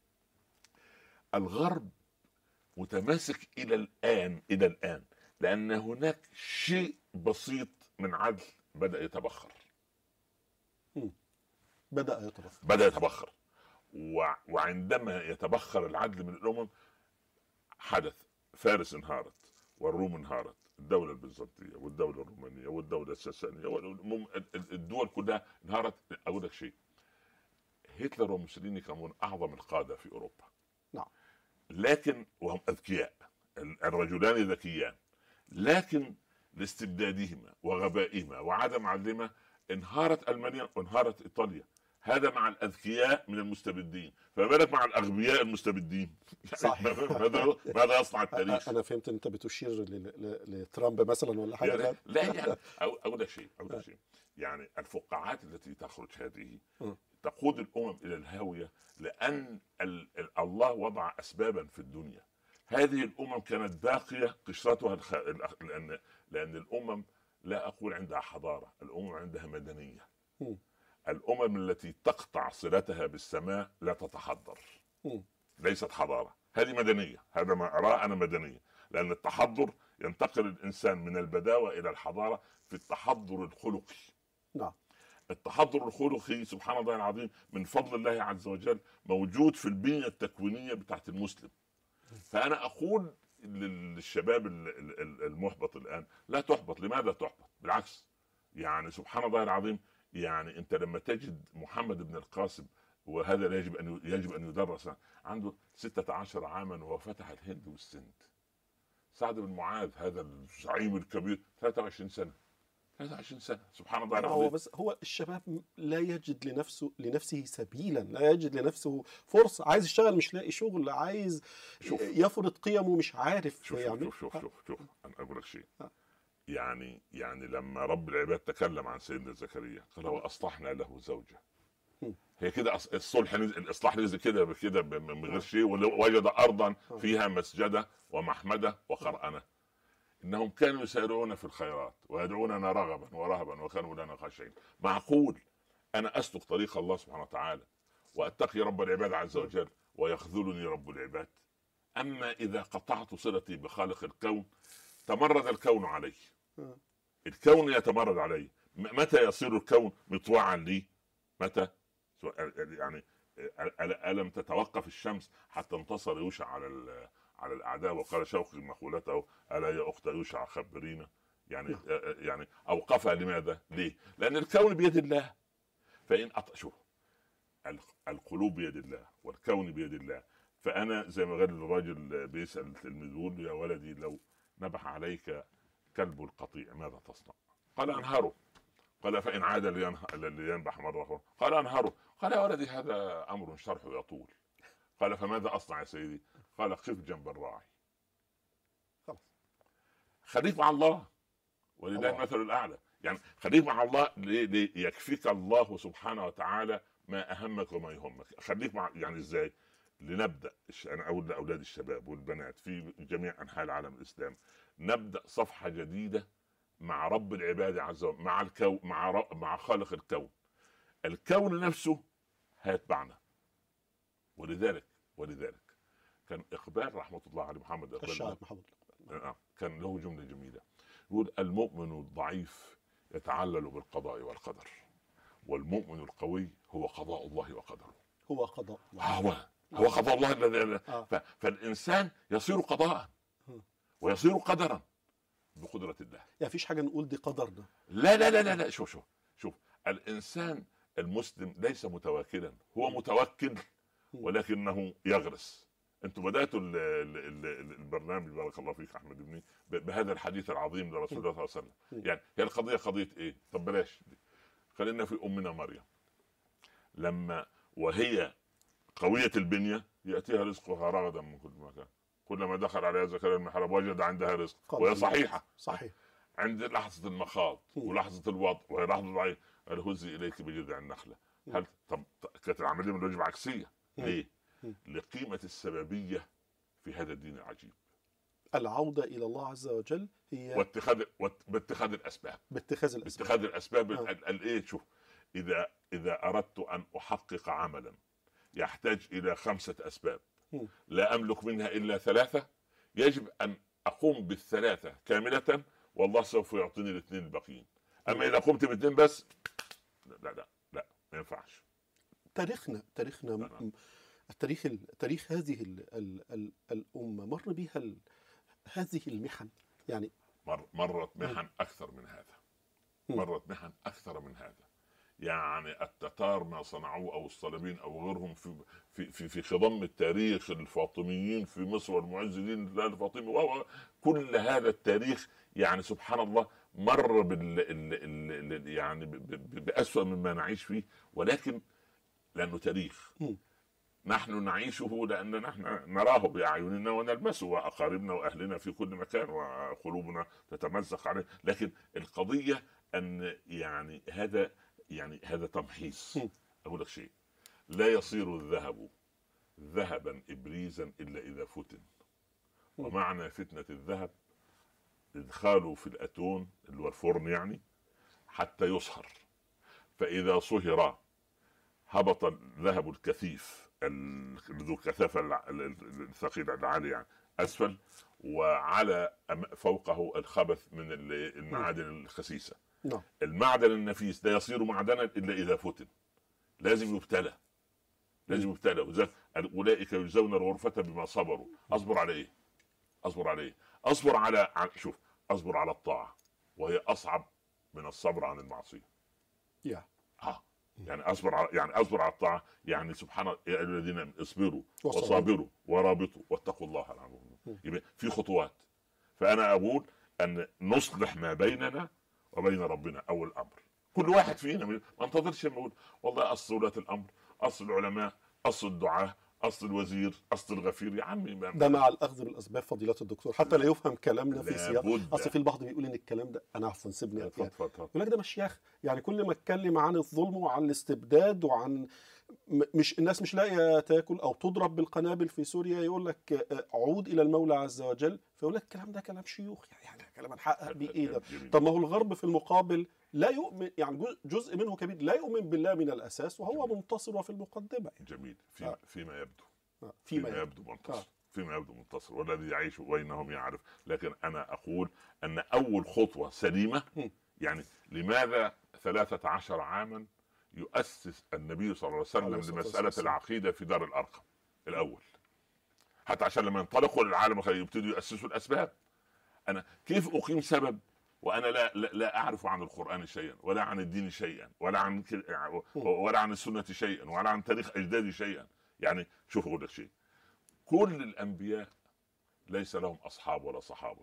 الغرب متماسك إلى الآن إلى الآن لأن هناك شيء بسيط من عدل بدأ يتبخر. بدأ يتبخر بدأ يتبخر وعندما يتبخر العدل من الأمم حدث فارس انهارت والروم انهارت، الدولة البيزنطية والدولة الرومانية والدولة الساسانية والدول كلها انهارت. أقول لك شيء، هتلر وموسوليني كانوا من أعظم القادة في أوروبا. نعم. لكن وهم أذكياء، الرجلان ذكيان، لكن لاستبدادهما وغبائهما وعدم عدلهما انهارت ألمانيا وانهارت إيطاليا. هذا مع الأذكياء من المستبدين، فما بالك مع الأغبياء المستبدين؟ صحيح. ماذا ماذا يصنع التاريخ؟ أنا فهمت أنت بتشير لترامب مثلا ولا حاجة. يعني لا يعني أقول لك شيء أقول لك شيء يعني الفقاعات التي تخرج هذه تقود الأمم إلى الهاوية، لأن الله وضع أسبابا في الدنيا. هذه الأمم كانت باقية قشرتها الخ... لأن لأن الأمم لا أقول عندها حضارة، الأمم عندها مدنية. م. الأمم التي تقطع صلتها بالسماء لا تتحضر، م. ليست حضارة، هذه مدنيه، هذا ما اراه انا مدنيه، لان التحضر ينتقل الانسان من البداوه الى الحضاره في التحضر الخلقي. نعم. التحضر الخلقي سبحان الله العظيم من فضل الله عز وجل موجود في البنيه التكوينيه بتاعت المسلم. فانا اقول للشباب المحبط الان لا تحبط. لماذا تحبط؟ بالعكس، يعني سبحان الله العظيم، يعني انت لما تجد محمد بن القاسم، وهذا يجب ان يجب ان يدرس، عنده ستة عشر عاما وفتح الهند والسند. سعد بن معاذ هذا الزعيم الكبير ثلاثة وعشرين سنه، ثلاثة وعشرين سنه، سبحان الله العظيم. هو بس هو الشباب لا يجد لنفسه لنفسه سبيلا، لا يجد لنفسه فرصه، عايز يشتغل مش لاقي شغل، عايز شوف يفرض قيمه مش عارف شوف يعمل. شوف شوف شوف, شوف. انا اقول لك شيء. يعني يعني لما رب العباد تكلم عن سيدنا زكريا قال واصلحنا له زوجه. هي كده الصلح نزل، الاصلاح نزل كده بكده من غير شيء. ووجد ارضا فيها مسجده ومحمده وخرأنه انهم كانوا يسارعون في الخيرات ويدعوننا رغبا ورهبا وكانوا لنا خاشعين. معقول انا اسلك طريق الله سبحانه وتعالى واتقي رب العباد عز وجل ويخذلني رب العباد؟ اما اذا قطعت صلتي بخالق الكون تمرد الكون علي. الكون يتمرد علي. متى يصير الكون مطوعا لي؟ متى؟ يعني ألم تتوقف الشمس حتى انتصر يوشع على على الاعداء وقال شوقي مقولته الا يا اخت يوشع خبرينا؟ يعني يعني اوقفها. لماذا؟ ليه؟ لان الكون بيد الله. فان شوف، القلوب بيد الله والكون بيد الله. فانا زي ما قال الراجل بيسال تلميذه يا ولدي لو نبح عليك كلب القطيع ماذا تصنع؟ قال انهره. قال فان عاد لينبح مره اخرى قال انهره. قال يا ولدي هذا امر شرحه يطول. قال فماذا اصنع يا سيدي؟ قال قف جنب الراعي. خلاص، خليك مع الله ولله المثل الاعلى. يعني خليك مع الله ليكفيك الله سبحانه وتعالى ما اهمك وما يهمك. خليك مع، يعني ازاي؟ لنبدا، انا اقول لاولاد الشباب والبنات في جميع انحاء العالم الاسلامي، نبدا صفحه جديده مع رب العباد عز وجل، مع الكون، مع رب... مع خالق الكون. الكون نفسه هيتبعنا. ولذلك ولذلك كان اقبال رحمه الله على محمد اقبال الشاعر محمد كان له جمله جميله يقول المؤمن الضعيف يتعلل بالقضاء والقدر والمؤمن القوي هو قضاء الله وقدره. هو قضاء الله. هو هو قضاء الله الذي آه. فالانسان يصير قضاء ويصير قدرا بقدره الله. يعني فيش حاجه نقول دي قدرنا. لا لا لا لا, لا. شوف شوف شوف الانسان المسلم ليس متواكلا، هو متوكل ولكنه يغرس. انتم بداتوا ال ال ال البرنامج بارك الله فيك احمد ابني بهذا الحديث العظيم لرسول الله صلى الله عليه وسلم. يعني هي القضيه قضيه ايه؟ طب بلاش، خلينا في امنا مريم لما وهي قويه البنيه ياتيها رزقها رغدا من كل مكان، كلما دخل عليها زكريا المحراب وجد عندها رزق وهي صحيحه. صحيح. عند لحظه المخاض ولحظه الوضع وهي لحظه الضعيف قال هزي اليك بجذع النخله. هل طب كانت العمليه من الوجب عكسيه؟ ليه؟ لقيمه السببيه في هذا الدين العجيب. العوده الى الله عز وجل هي واتخاذ باتخاذ الاسباب باتخاذ الاسباب باتخاذ الاسباب. الايه؟ شوف، اذا اذا اردت ان احقق عملا يحتاج الى خمسه اسباب لا املك منها الا ثلاثه، يجب ان اقوم بالثلاثه كامله والله سوف يعطيني الاثنين الباقيين. اما اذا قمت باثنين بس لا لا لا ما ينفعش. تاريخنا تاريخنا التاريخ تاريخ هذه ال ال ال الامه مر بها ال هذه المحن. يعني مر مرت محن اكثر من هذا. مرت محن اكثر من هذا. يعني التتار ما صنعوه او الصليبيين او غيرهم في في في في خضم التاريخ، الفاطميين في مصر والمعز دين الله الفاطمي وكل هذا التاريخ، يعني سبحان الله مر بال ال ال يعني بأسوأ مما نعيش فيه، ولكن لانه تاريخ نحن نعيشه لان نحن نراه باعيننا ونلمسه، واقاربنا واهلنا في كل مكان وقلوبنا تتمزق عليه. لكن القضيه ان يعني هذا يعني هذا تمحيص. اقول لك شيء، لا يصير الذهب ذهبا ابريزا الا اذا فتن. ومعنى فتنه الذهب ادخاله في الاتون اللي هو الفرن يعني حتى يصهر، فاذا صهر هبط الذهب الكثيف ذو الكثافه الثقيله العاليه يعني اسفل، وعلى فوقه الخبث من المعادن الخسيسه. نعم. المعدن النفيس لا يصير معدنا الا اذا فتن، لازم يبتلى، لازم يبتلى. وذلك اولئك يجزون الغرفه بما صبروا. اصبر على ايه؟ اصبر على ايه؟ اصبر على شوف، اصبر على الطاعه وهي اصعب من الصبر عن المعصيه. يا اه يعني اصبر على يعني اصبر على الطاعه، يعني سبحان الله، يا الذين اصبروا وصابروا ورابطوا واتقوا الله لعلكم. يبقى في خطوات. فانا اقول ان نصلح ما بيننا وبين ربنا اول امر. كل واحد فينا ما انتظرش نقول والله اصل ولاة الامر، اصل العلماء، اصل الدعاة، اصل الوزير، اصل الغفير. يا عمي ده مع الاخذ بالاسباب فضيله الدكتور، حتى لا يفهم كلامنا في سياق. لابد. اصل في البعض بيقول ان الكلام ده، انا عفوا سيبني اتفضل يعني. اتفضل. يقول لك ده مشيخ، يعني كل ما اتكلم عن الظلم وعن الاستبداد وعن م- مش الناس مش لاقيه تاكل او تضرب بالقنابل في سوريا، يقول لك آه، عود الى المولى عز وجل، فيقول لك الكلام ده كلام شيوخ، يعني كلام هنحقق بيه ايه ده؟ جميل. طب ما هو الغرب في المقابل لا يؤمن، يعني جزء- جزء منه كبير لا يؤمن بالله من الاساس، وهو منتصر وفي المقدمه يعني. جميل. في آه. فيما يبدو آه، فيما فيما يبدو منتصر. آه. فيما يبدو منتصر، والذي يعيش بينهم يعرف. لكن انا اقول ان اول خطوه سليمه، م. يعني لماذا ثلاثة عشر عاما يؤسس النبي صلى الله عليه وسلم عليه الصلاة لمساله والسلام. العقيده في دار الارقم الاول، حتى عشان لما ينطلقوا للعالم يبتدوا يؤسسوا الاسباب. انا كيف اقيم سبب وانا لا لا, لا اعرف عن القران شيئا، ولا عن الدين شيئا، ولا عن ولا عن السنه شيئا، ولا عن تاريخ اجدادي شيئا؟ يعني شوف اقول لك شيء، كل الانبياء ليس لهم اصحاب ولا صحابه،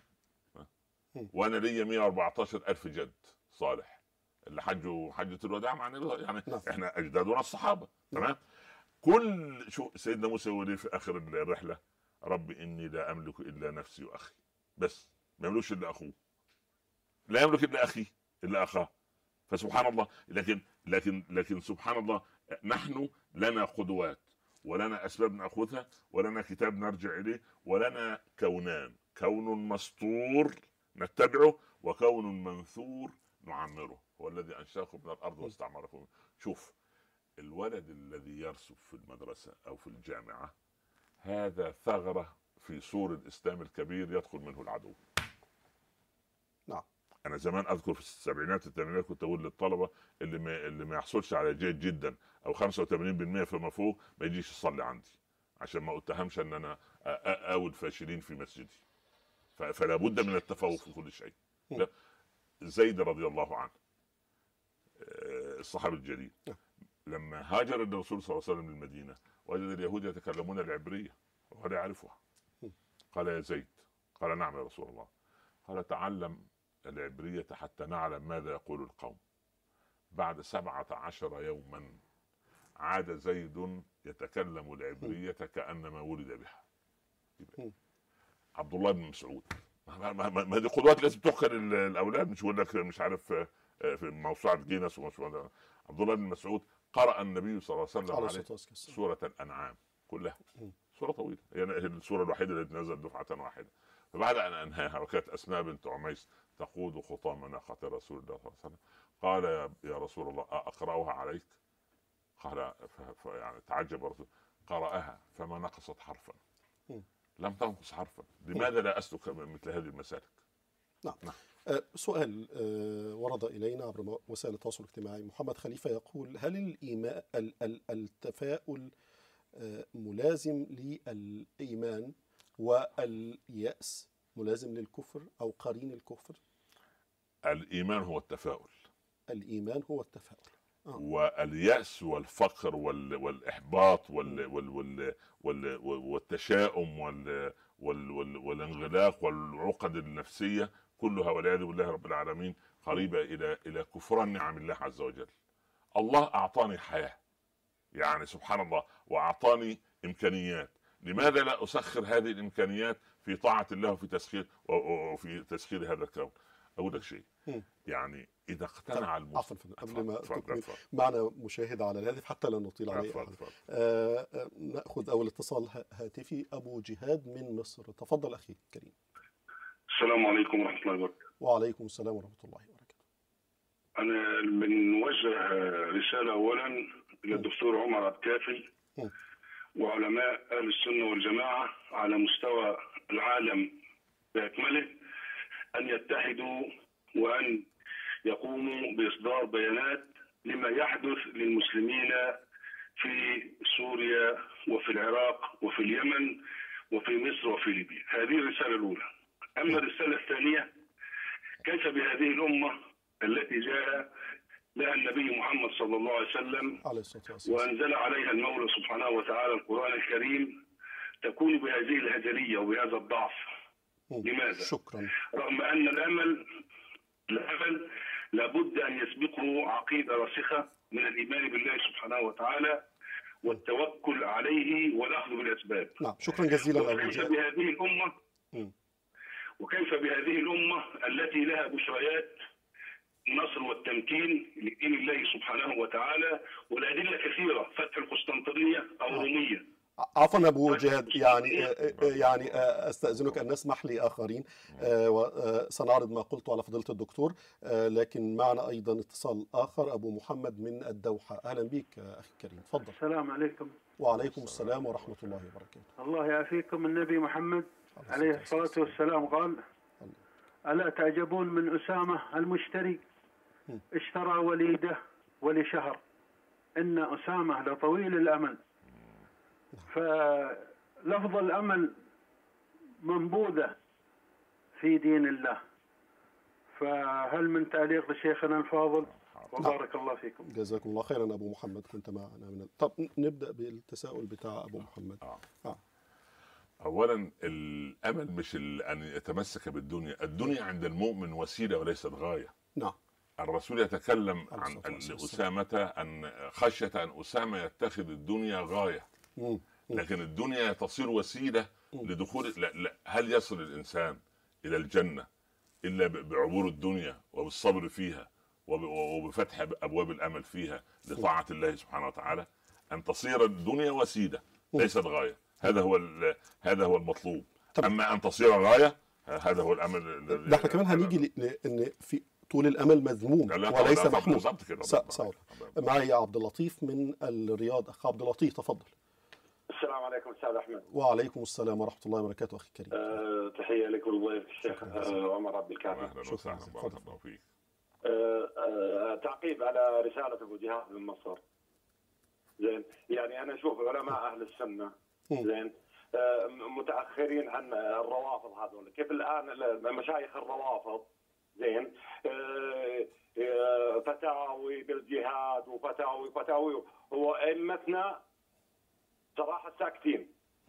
وانا لي مئة وأربعة عشر الف جد صالح اللي حجوا حجه الوداع، معناه يعني نعم. احنا اجدادنا الصحابه. تمام. كل شو سيدنا موسى يقول إيه في اخر الرحله؟ رب اني لا املك الا نفسي واخي. بس ما يملكش الا اخوه، لا يملك الا اخيه الا اخاه. فسبحان الله. لكن لكن لكن سبحان الله، نحن لنا قدوات ولنا اسباب ناخذها ولنا كتاب نرجع اليه ولنا كونان، كون مسطور نتبعه وكون منثور نعمره. هو الذي انشاكم من الارض واستعمركم. شوف الولد الذي يرسب في المدرسه او في الجامعه، هذا ثغره في سور الاسلام الكبير يدخل منه العدو. نعم. انا زمان اذكر في السبعينات والثمانينات كنت اقول للطلبه اللي ما اللي ما يحصلش على جيد جدا او خمسة وثمانين بالمئة فيما فوق ما يجيش يصلي عندي، عشان ما اتهمش ان انا اقاوي الفاشلين في مسجدي. فلا بد من التفوق في كل شيء. زيد رضي الله عنه الصحابي الجليل، لما هاجر الرسول صلى الله عليه وسلم للمدينه وجد اليهود يتكلمون العبريه وهو لا يعرفها. قال يا زيد، قال نعم يا رسول الله. قال تعلم العبرية حتى نعلم ماذا يقول القوم. بعد سبعة عشر يوما عاد زيد يتكلم العبرية كأنما ولد بها. عبد الله بن مسعود، ما, ما, ما, ما دي قدوات لازم تحكى للأولاد، مش يقول لك مش عارف في موسوعة جينيس وموسوعة. عبد الله بن مسعود قرأ النبي صلى الله عليه وسلم عليه سورة الأنعام كلها، سورة طويلة، هي السورة الوحيدة التي نزلت دفعة واحدة. فبعد أن أنهاها وكانت أسماء بنت عميس تقود خطام ناقة رسول الله صلى الله عليه وسلم، قال يا رسول الله أقرأها عليك؟ قال يعني تعجب الرسول، قرأها فما نقصت حرفا، لم تنقص حرفا. لماذا لا أسلك مثل هذه المسالك؟ نعم. نعم. أه سؤال أه ورد إلينا عبر وسائل التواصل الاجتماعي. محمد خليفة يقول: هل الإيمان التفاؤل أه ملازم للإيمان واليأس ملازم للكفر أو قرين الكفر؟ الإيمان هو التفاؤل. الإيمان هو التفاؤل. آه. واليأس والفقر وال... والإحباط وال... وال... وال... وال... والتشاؤم وال... وال... وال... والانغلاق والعقد النفسية كلها والعياذ بالله رب العالمين قريبة إلى إلى كفران نعم الله عز وجل. الله أعطاني حياة، يعني سبحان الله، وأعطاني إمكانيات، لماذا لا أسخر هذه الإمكانيات في طاعة الله وفي تسخير وفي تسخير هذا الكون؟ أقول لك شيء، يعني إذا اقتنع المسلم. عفوا قبل ما تكمل، معنا مشاهد على الهاتف حتى لا نطيل عليه. آه نأخذ أول اتصال هاتفي. أبو جهاد من مصر، تفضل أخي الكريم. السلام عليكم ورحمة الله وبركاته. وعليكم السلام ورحمة الله وبركاته. أنا بنوجه رسالة أولا إلى الدكتور عمر عبد الكافي وعلماء أهل السنة والجماعة على مستوى العالم بأكمله أن يتحدوا وأن يقوموا بإصدار بيانات لما يحدث للمسلمين في سوريا وفي العراق وفي اليمن وفي مصر وفي ليبيا. هذه الرسالة الأولى. أما الرسالة الثانية، كيف بهذه الأمة التي جاء لها النبي محمد صلى الله عليه وسلم وأنزل عليها المولى سبحانه وتعالى القرآن الكريم تكون بهذه الهزلية وبهذا الضعف؟ لماذا؟ شكرا. رغم أن الأمل الأمل لابد أن يسبقه عقيدة راسخة من الإيمان بالله سبحانه وتعالى والتوكل عليه والأخذ بالأسباب. نعم، شكرا جزيلا. وكيف بهذه الأمة وكيف بهذه الأمة التي لها بشريات النصر والتمكين لدين الله سبحانه وتعالى والأدلة كثيرة، فتح القسطنطينية أو رومية. عفوا ابو جهاد، يعني يعني استاذنك ان نسمح لاخرين وسنعرض ما قلت على فضيله الدكتور، لكن معنا ايضا اتصال اخر. ابو محمد من الدوحه، اهلا بك اخي الكريم، تفضل. السلام عليكم. وعليكم السلام ورحمه الله وبركاته. الله يعافيكم. النبي محمد عليه الصلاه والسلام قال: الا تعجبون من اسامه المشتري اشترى وليده ولشهر، ان اسامه لطويل الامل. فلفظ الأمل منبوذة في دين الله. فهل من تعليق لشيخنا الفاضل؟ وبارك الله فيكم. جزاكم الله خيرا أبو محمد، كنت معنا من. طب نبدأ بالتساؤل بتاع أبو محمد. آه. آه. أولا الأمل مش أن يتمسك بالدنيا، الدنيا عند المؤمن وسيلة وليست غاية. نعم. الرسول يتكلم عن لأسامة أن خشية أن أسامة يتخذ الدنيا غاية، لكن الدنيا تصير وسيلة لدخول. لا لا هل يصل الإنسان إلى الجنة إلا بعبور الدنيا وبالصبر فيها وبفتح أبواب الأمل فيها لطاعة الله سبحانه وتعالى؟ أن تصير الدنيا وسيلة ليست غاية، هذا هو هذا هو المطلوب. أما أن تصير غاية هذا هو الأمل. نحن كمان هنيجي لأن في طول الامل مذموم وليس محمود. سأقول معي عبد اللطيف من الرياض. اخ عبد اللطيف تفضل. السلام عليكم استاذ احمد. وعليكم السلام ورحمه الله وبركاته اخي الكريم. أه تحيه لك ولضيفك الشيخ أه عمر عبد الكافي. اهلا وسهلا، بارك الله فيك. أه أه تعقيب على رساله ابو جهاد من مصر. زين، يعني انا اشوف علماء اهل السنه زين أه متاخرين عن الروافض هذول. كيف الان مشايخ الروافض زين أه أه فتاوي بالجهاد وفتاوي فتاوي هو ائمتنا صراحة ساكتين.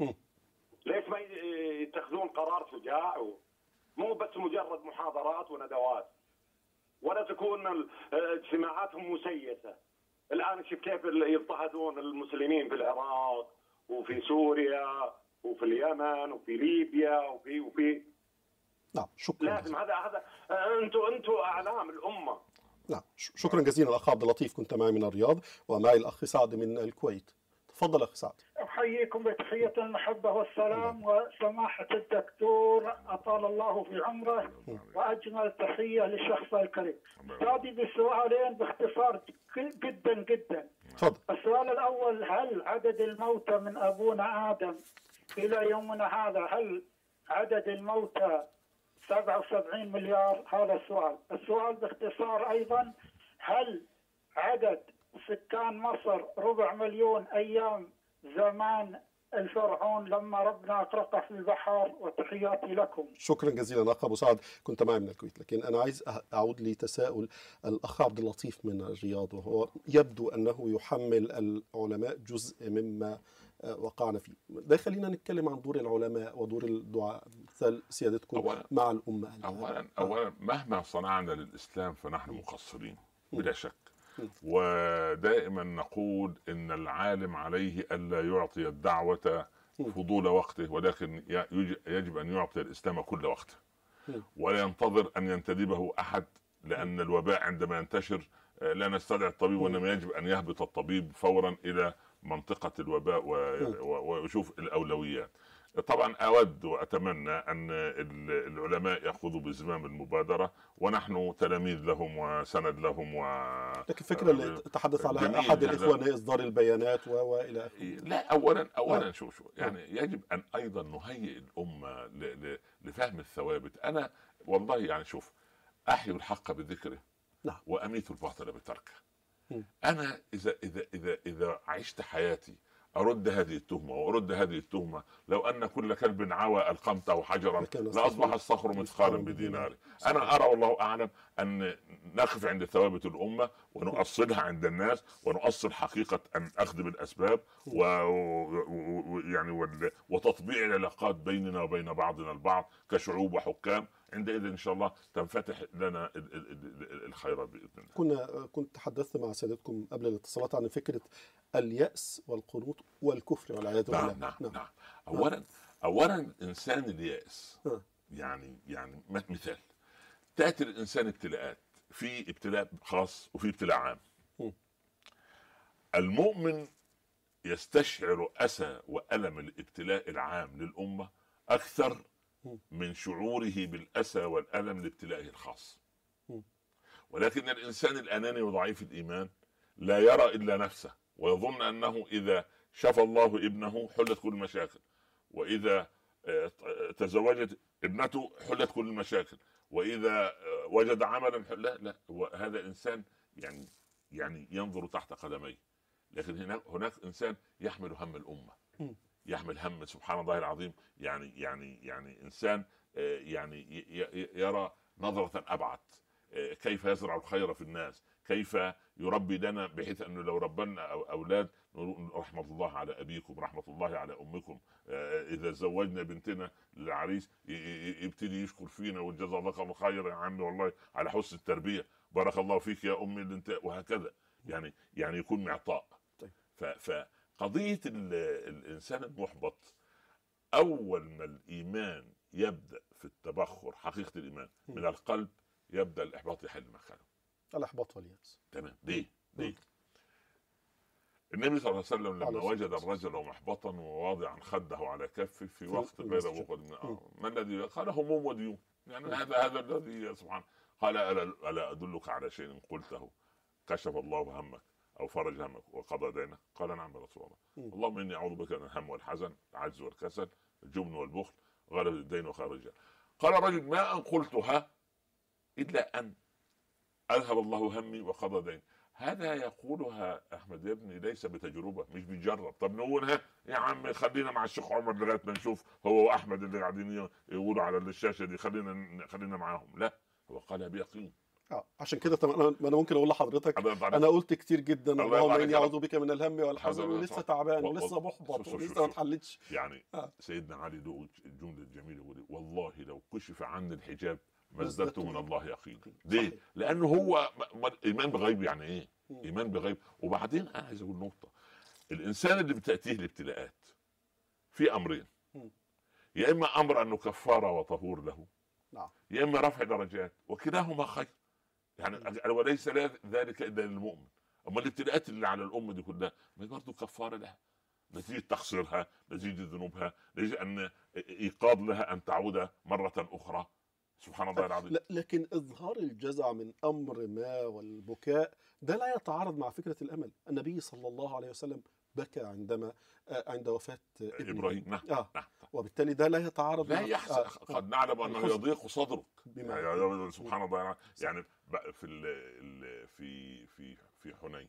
ليش ما يتخذون قرار شجاع مو بس مجرد محاضرات وندوات، ولا تكون اجتماعاتهم مسيسة؟ الآن شوف كيف يضطهدون المسلمين في العراق وفي سوريا وفي اليمن وفي ليبيا وفي وفي نعم. شكرا. لازم هذا هذا انتم انتم اعلام الامة. نعم، شكرا جزيلا الاخ عبد اللطيف، كنت معي من الرياض، ومعي الاخ سعد من الكويت. تفضل اخ سعد. احييكم بتحيه المحبه والسلام، وسماحه الدكتور اطال الله في عمره، واجمل تحيه للشخص الكريم. سادي بسؤالين باختصار جدا جدا. تفضل. السؤال الاول: هل عدد الموتى من ابونا ادم الى يومنا هذا، هل عدد الموتى سبعة وسبعين مليار؟ هذا السؤال. السؤال باختصار ايضا: هل عدد سكان مصر ربع مليون ايام زمان الفرعون لما ربنا اغرقه في البحر؟ وتحياتي لكم. شكرا جزيلا اخ ابو سعد، كنت معي من الكويت. لكن انا عايز اعود لتساؤل الاخ عبد اللطيف من الرياض، وهو يبدو انه يحمل العلماء جزء مما وقعنا فيه. ده خلينا نتكلم عن دور العلماء ودور الدعاء، مثل سيادتكم أولا مع الامه. اولا اولا مهما صنعنا للاسلام فنحن مقصرين بلا شك، ودائما نقول ان العالم عليه الا يعطي الدعوه فضول وقته، ولكن يجب ان يعطي الاسلام كل وقته، ولا ينتظر ان ينتدبه احد، لان الوباء عندما ينتشر لا نستدعي الطبيب، وانما يجب ان يهبط الطبيب فورا الى منطقه الوباء ويشوف الاولويات. طبعا اود واتمنى ان العلماء ياخذوا بزمام المبادره، ونحن تلاميذ لهم وسند لهم و لكن الفكره اللي تحدث على احد الاخوه ان اصدار البيانات والى اخره. لا، اولا اولا آه. شو شو يعني آه. يجب ان ايضا نهيئ الامه لفهم الثوابت. انا والله يعني شوف، احيوا الحق بذكره نعم. واميتوا الباطل بتركه. م. انا اذا اذا اذا اذا عشت حياتي أرد هذه التهمة وأرد هذه التهمة، لو أن كل كلب عوى ألقمته حجرا لأصبح الصخر مثقالا بدينار. أنا أرى والله أعلم أن نقف عند ثوابت الأمة ونؤصلها عند الناس، ونؤصل حقيقة أن أخذ بالأسباب ويعني و... وتطبيع العلاقات بيننا وبين بعضنا البعض كشعوب وحكام. عندئذ إن شاء الله تنفتح لنا الخيرات بإذن الله. كنا كنت تحدثت مع سيادتكم قبل الاتصالات عن فكرة اليأس والقنوط والكفر والعياذ بالله. نعم نعم, نعم نعم أولا نعم. أولا إنسان اليأس نعم. يعني يعني مثال، تأتي الإنسان ابتلاءات، في ابتلاء خاص وفي ابتلاء عام. م. المؤمن يستشعر أسى وألم الابتلاء العام للأمة أكثر من شعوره بالأسى والألم لابتلائه الخاص. ولكن الإنسان الأناني وضعيف الإيمان لا يرى إلا نفسه، ويظن أنه إذا شفى الله ابنه حلت كل المشاكل، وإذا تزوجت ابنته حلت كل المشاكل، وإذا وجد عملا حل... لا لا هذا إنسان يعني يعني ينظر تحت قدميه. لكن هناك هناك إنسان يحمل هم الأمة، يحمل هم سبحان الله العظيم، يعني يعني يعني إنسان يعني يرى نظرة أبعد، كيف يزرع الخير في الناس، كيف يربي لنا بحيث أنه لو ربنا أولاد رحمة الله على أبيكم، رحمة الله على أمكم، إذا زوجنا بنتنا للعريس يبتدي يشكر فينا وجزا الله خير يا عمي والله على حسن التربية، بارك الله فيك يا أمي اللي انت، وهكذا يعني يعني يكون معطاء. فقضية الإنسان المحبط أول ما الإيمان يبدأ في التبخر، حقيقة الإيمان من القلب، يبدأ الإحباط يحل مكانه. الإحباط واليأس. تمام. ليه؟ ليه؟ النبي صلى الله عليه وسلم لما وجد الرجل محبطا وواضعا خده على كفه في وقت غير وقت، ما الذي قال؟ هموم وديون. يعني هذا هذا الذي سبحانه قال: ألا, ألا أدلك على شيء قلته كشف الله همك أو فرج همك وقضى دينك؟ قال: نعم يا رسول الله. اللهم إني أعوذ بك من الهم والحزن، العجز والكسل، الجبن والبخل، غلبة الدين وخير الرجال. قال الرجل: ما أن قلتها إلا أن أذهب الله همي وقضى ديني. هذا يقولها أحمد يا ابني ليس بتجربة، مش بيجرب. طب نقولها يا عم، خلينا مع الشيخ عمر لغاية ما نشوف هو وأحمد اللي قاعدين يقولوا على الشاشة دي، خلينا خلينا معاهم. لا، هو قالها بيقين. اه عشان كده طب انا انا ممكن اقول لحضرتك انا قلت كتير جدا اللهم اني اعوذ بك من الهم والحزن، ولسه تعبان ولسه محبط ولسه ما اتحلتش. يعني آه. سيدنا علي له جمله جميله يقول: والله لو كشف عني الحجاب ما ازددت من الله يقينا. ليه؟ لانه هو ايمان بغيب. يعني ايه ايمان بغيب؟ وبعدين انا عايز اقول نقطه، الانسان اللي بتاتيه الابتلاءات في امرين: يا اما امر انه كفاره وطهور له، يا اما رفع درجات، وكلاهما خير. يعني وليس ذلك الا للمؤمن. اما الابتلاءات اللي على الامه دي كلها ما برضه كفاره لها، نتيجه تقصيرها، نتيجه ذنوبها، نتيجه ان ايقاظ لها ان تعود مره اخرى. سبحان الله العظيم. لكن اظهار الجزع من امر ما والبكاء ده لا يتعارض مع فكره الامل. النبي صلى الله عليه وسلم بكى عندما عند وفاة ابراهيم. نعم. آه. نعم. وبالتالي ده لا يتعارض. لا يحزن. آه. قد نعلم انه يضيق صدرك. يعني سبحان الله. يعني في ال في في في حنين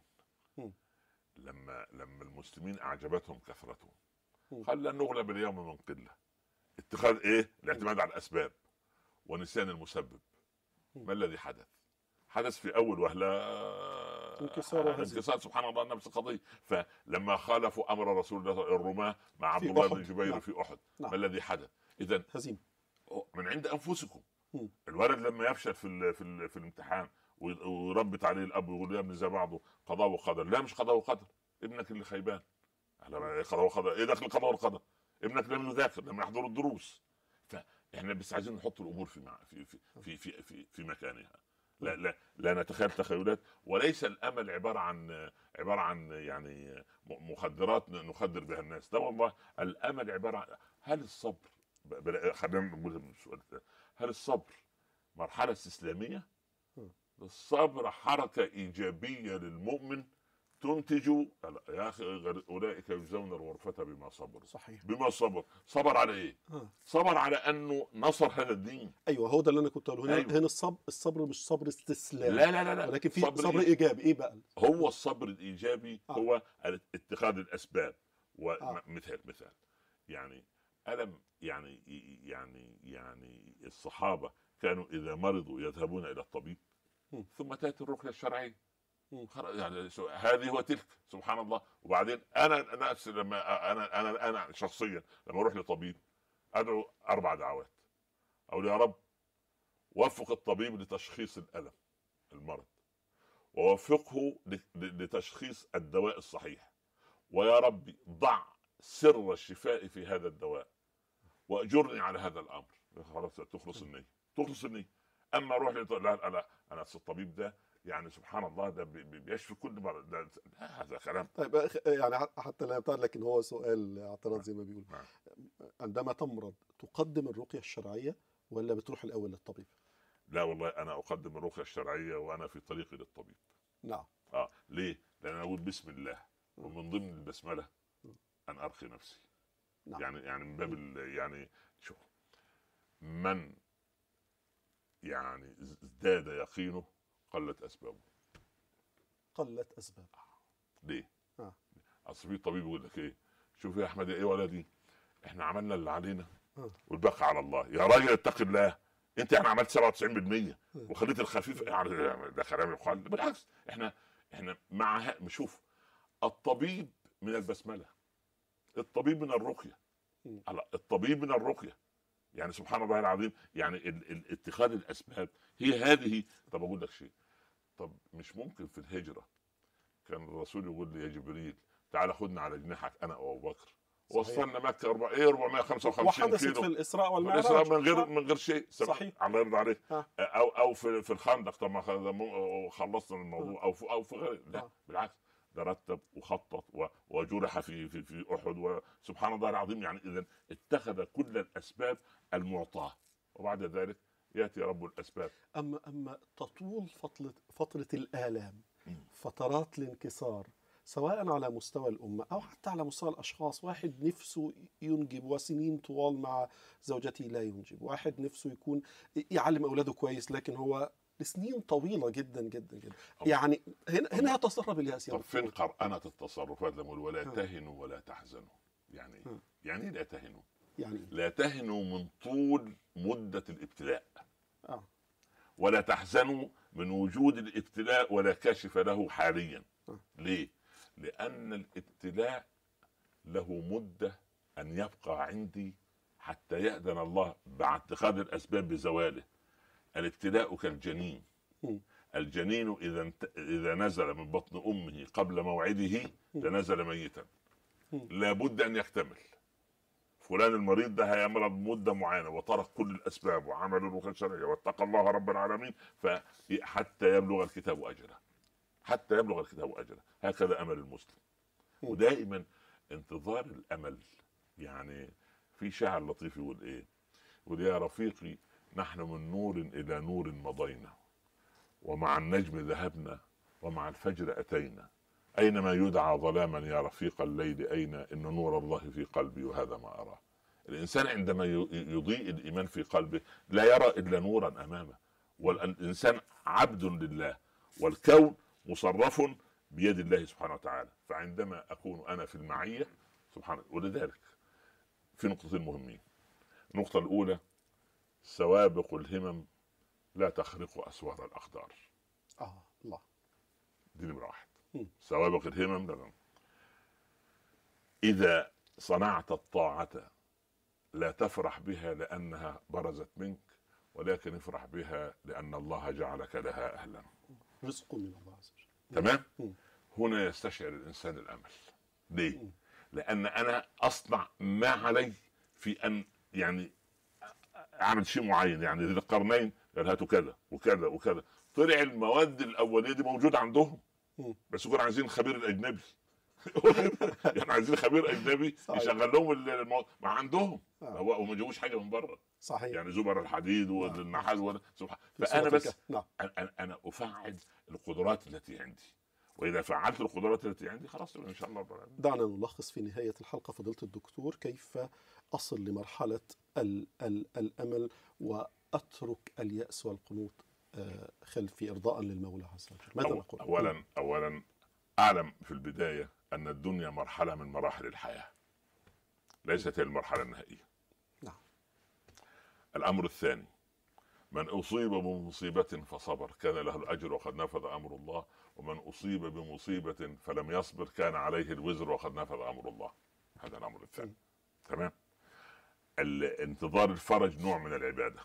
لما لما المسلمين اعجبتهم كثرتهم قال: لن نغلب اليوم من قله. اتخاذ ايه؟ الاعتماد على الاسباب ونسيان المسبب. ما الذي حدث؟ حدث في اول وهله انكسار انكسار سبحان الله نفس القضيه. فلما خالفوا امر رسول الله الرماه مع عبد الله بن جبير نعم. في احد نعم. ما الذي حدث؟ اذا هزيمه من عند انفسكم. م. الولد لما يفشل في ال في ال في الامتحان ويربط عليه الاب ويقول: يا ابني زي بعضه قضاء وقدر. لا، مش قضاء وقدر، ابنك اللي خيبان. قضاء وقدر ايه؟ داخل القضاء والقدر. ابنك لم يذاكر، لم يحضر الدروس. فاحنا بس عايزين نحط الامور في مع في في في في, في, في مكانها. لا لا لا نتخيل تخيلات. وليس الامل عباره عن عباره عن يعني مخدرات نخدر بها الناس، لا والله. الامل عباره عن هل الصبر، خلينا نقول السؤال ده، هل الصبر مرحله استسلاميه؟ الصبر حركه ايجابيه للمؤمن تنتج. يا اخي اولئك يجزون الغرفه بما صبروا. صحيح. بما صبر، صبر على ايه؟ آه. صبر على انه نصر هذا الدين. ايوه، هو ده اللي انا كنت اقوله هنا. أيوة. هنا الصبر الصبر مش صبر استسلام، لا لا لا, لا. ولكن في صبر, صبر إيه؟ ايجابي. ايه بقى هو الصبر الايجابي؟ آه. هو اتخاذ الاسباب. آه. ومثال مثال يعني ألم يعني يعني يعني الصحابه كانوا اذا مرضوا يذهبون الى الطبيب، م. ثم تاتي الرقيه الشرعيه، يعني هذه وتلك، سبحان الله. وبعدين انا نفسي لما انا انا انا شخصيا لما اروح لطبيب ادعو اربع دعوات. اقول يا رب وفق الطبيب لتشخيص الالم المرض، ووفقه لتشخيص الدواء الصحيح، ويا ربي ضع سر الشفاء في هذا الدواء، واجرني على هذا الامر. خلاص تخلص النية، تخلص النية. اما اروح لا لا لا انا الطبيب ده يعني سبحان الله ده بيشفي كل مرض، ده هذا كلام. طيب يعني حتى لا يطار، لكن هو سؤال اعتراض زي ما بيقول. عندما تمرض تقدم الرقية الشرعية ولا بتروح الاول للطبيب؟ لا والله انا اقدم الرقية الشرعية وانا في طريقي للطبيب. نعم. اه ليه؟ لان انا اقول بسم الله، ومن ضمن البسملة ان ارخي نفسي. نعم. يعني يعني من باب يعني شوف، من يعني ازداد يقينه قلت اسبابه. قلت اسبابه ليه؟ اه اصل في طبيب يقول لك ايه، شوف يا احمد ايه ولدي، احنا عملنا اللي علينا آه. والباقي على الله. يا راجل اتق الله، انت يعني عملت سبعة وتسعين بالمية وخليت الخفيف يعني ده كلام يقال. بالعكس احنا احنا مع شوف، الطبيب من البسمله، الطبيب من الرقيه، الطبيب من الرقيه. يعني سبحان الله العظيم، يعني ال ال اتخاذ الاسباب هي هذه. طب اقول لك شيء، طب مش ممكن في الهجره كان الرسول يقول لي يا جبريل تعال خدنا على جناحك انا وابو بكر، وصلنا مكه أربع ايه أربعمائة وخمسة وخمسين كيلو، وحدثت في الاسراء والمعراج الإسراء من غير من غير شيء. صحيح. الله يرضى عليك. ها. او او في في الخندق، طب ما خلصنا الموضوع. او في او في غير، لا ها. بالعكس ده رتب وخطط وجرح في في في احد، وسبحان الله العظيم. يعني اذا اتخذ كل الاسباب المعطاه، وبعد ذلك ياتي رب الاسباب. اما اما تطول فتره فتره الالام، فترات الانكسار، سواء على مستوى الأمة أو حتى على مستوى الأشخاص. واحد نفسه ينجب وسنين طوال مع زوجته لا ينجب، واحد نفسه يكون يعلم أولاده كويس لكن هو لسنين طويلة جدا جدا جدا. يعني هنا هنا يتسرب الياس. طب فين قرأنة التصرفات لما ولا تهنوا ولا تحزنوا؟ يعني ها. يعني لا تهنوا، يعني لا تهنوا من طول مدة الابتلاء، آه. ولا تحزنوا من وجود الابتلاء ولا كاشف له حاليا. آه. ليه؟ لأن الابتلاء له مدة أن يبقى عندي حتى يأذن الله بعد اتخاذ الأسباب بزواله. الابتلاء كالجنين، الجنين إذا إذا نزل من بطن أمه قبل موعده لنزل ميتا، لابد أن يكتمل. فلان المريض ده هيمرض مدة معينة وترك كل الأسباب وعمل الرقية الشرعية واتقى الله رب العالمين فحتى يبلغ الكتاب أجله، حتى يبلغ الكتاب أجله. هكذا أمل المسلم، ودائما انتظار الأمل. يعني في شاعر لطيف يقول إيه، يقول يا رفيقي نحن من نور إلى نور مضينا، ومع النجم ذهبنا ومع الفجر أتينا، أينما يدعى ظلاما يا رفيق الليل أين، إن نور الله في قلبي وهذا ما أراه. الإنسان عندما يضيء الإيمان في قلبه لا يرى إلا نورا أمامه، والإنسان عبد لله والكون مصرف بيد الله سبحانه وتعالى. فعندما أكون أنا في المعية سبحانه، ولذلك في نقطتين مهمين. النقطة الأولى سوابق الهمم لا تخرق أسوار الأقدار. آه الله، دي نمرة واحد. سوابق الهمم لا. إذا صنعت الطاعة لا تفرح بها لأنها برزت منك، ولكن افرح بها لأن الله جعلك لها أهلا. رزق من الله عز وجل. تمام. هنا يستشعر الإنسان الأمل. ليه؟ لأن أنا أصنع ما علي في أن يعني أعمل شيء معين. يعني ذي القرنين قال هاتوا كذا وكذا وكذا، طلع المواد الاوليه دي موجوده عندهم، مم. بس يكون عايزين خبير الاجنبي. يعني عايزين خبير اجنبي صحيح. يشغل لهم المواد ما عندهم، آه. هو وما جابوش حاجه من بره، صحيح. يعني زبر الحديد والنحاس وال- سبحان. في فانا سورة بس الكهف. نعم. انا انا افعل القدرات التي عندي، واذا فعلت القدرات التي عندي خلاص ان شاء الله رب العالمين. دعنا نلخص في نهاية الحلقة فضيلة الدكتور، كيف أصل لمرحلة ال ال الأمل وأترك اليأس والقنوط آه، خلفي إرضاء للمولى عز وجل؟ ماذا أو نقول؟ اولا اولا اعلم في البدايه ان الدنيا مرحله من مراحل الحياه، ليست هي المرحله النهائيه. نعم. الامر الثاني، من اصيب بمصيبه فصبر كان له الاجر وقد نفذ امر الله، ومن اصيب بمصيبه فلم يصبر كان عليه الوزر وقد نفذ امر الله. هذا الامر الثاني. تمام. انتظار الفرج نوع من العباده.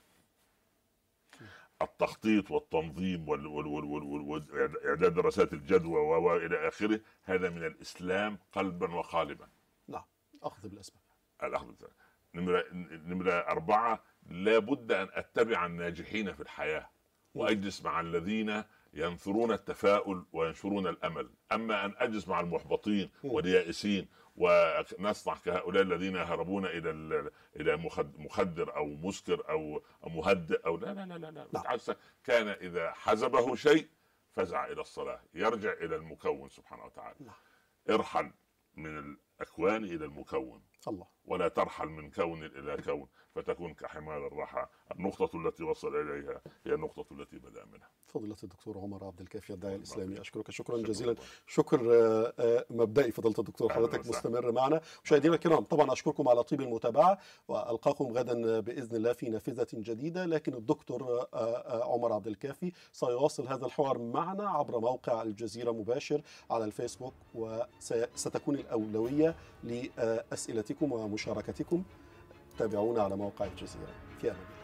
التخطيط والتنظيم واعداد دراسات الجدوى والى اخره هذا من الاسلام قلبا وقالبا. نعم. أخذ بالأسباب. الاخذ بالأسباب. نمرة نمرة أربعة، لابد أن أتبع الناجحين في الحياة وأجلس مع الذين ينثرون التفاؤل وينشرون الأمل. أما أن أجلس مع المحبطين واليائسين ونصنع كهؤلاء الذين يهربون إلى إلى مخدر أو مسكر أو مهدئ أو لا لا لا لا, لا. بالعكس، كان إذا حزبه شيء فزع إلى الصلاة، يرجع إلى المكون سبحانه وتعالى. ارحل من الأكوان إلى المكون، الله. ولا ترحل من كون إلى كون فتكون كحمار الرحى. النقطة التي وصل إليها هي النقطة التي بدأ منها. فضيلة الدكتور عمر عبد الكافي الداعية الإسلامي، أشكرك شكرا جزيلا. شكر مبدئي فضيلة الدكتور، حضرتك مستمر معنا. مشاهدينا الكرام، طبعا أشكركم على طيب المتابعة، وألقاكم غدا بإذن الله في نافذة جديدة، لكن الدكتور عمر عبد الكافي سيواصل هذا الحوار معنا عبر موقع الجزيرة مباشر على الفيسبوك، وستكون الأولوية لأسئلتكم ومشاركتكم. تابعونا على موقع الجزيرة. في أمان الله.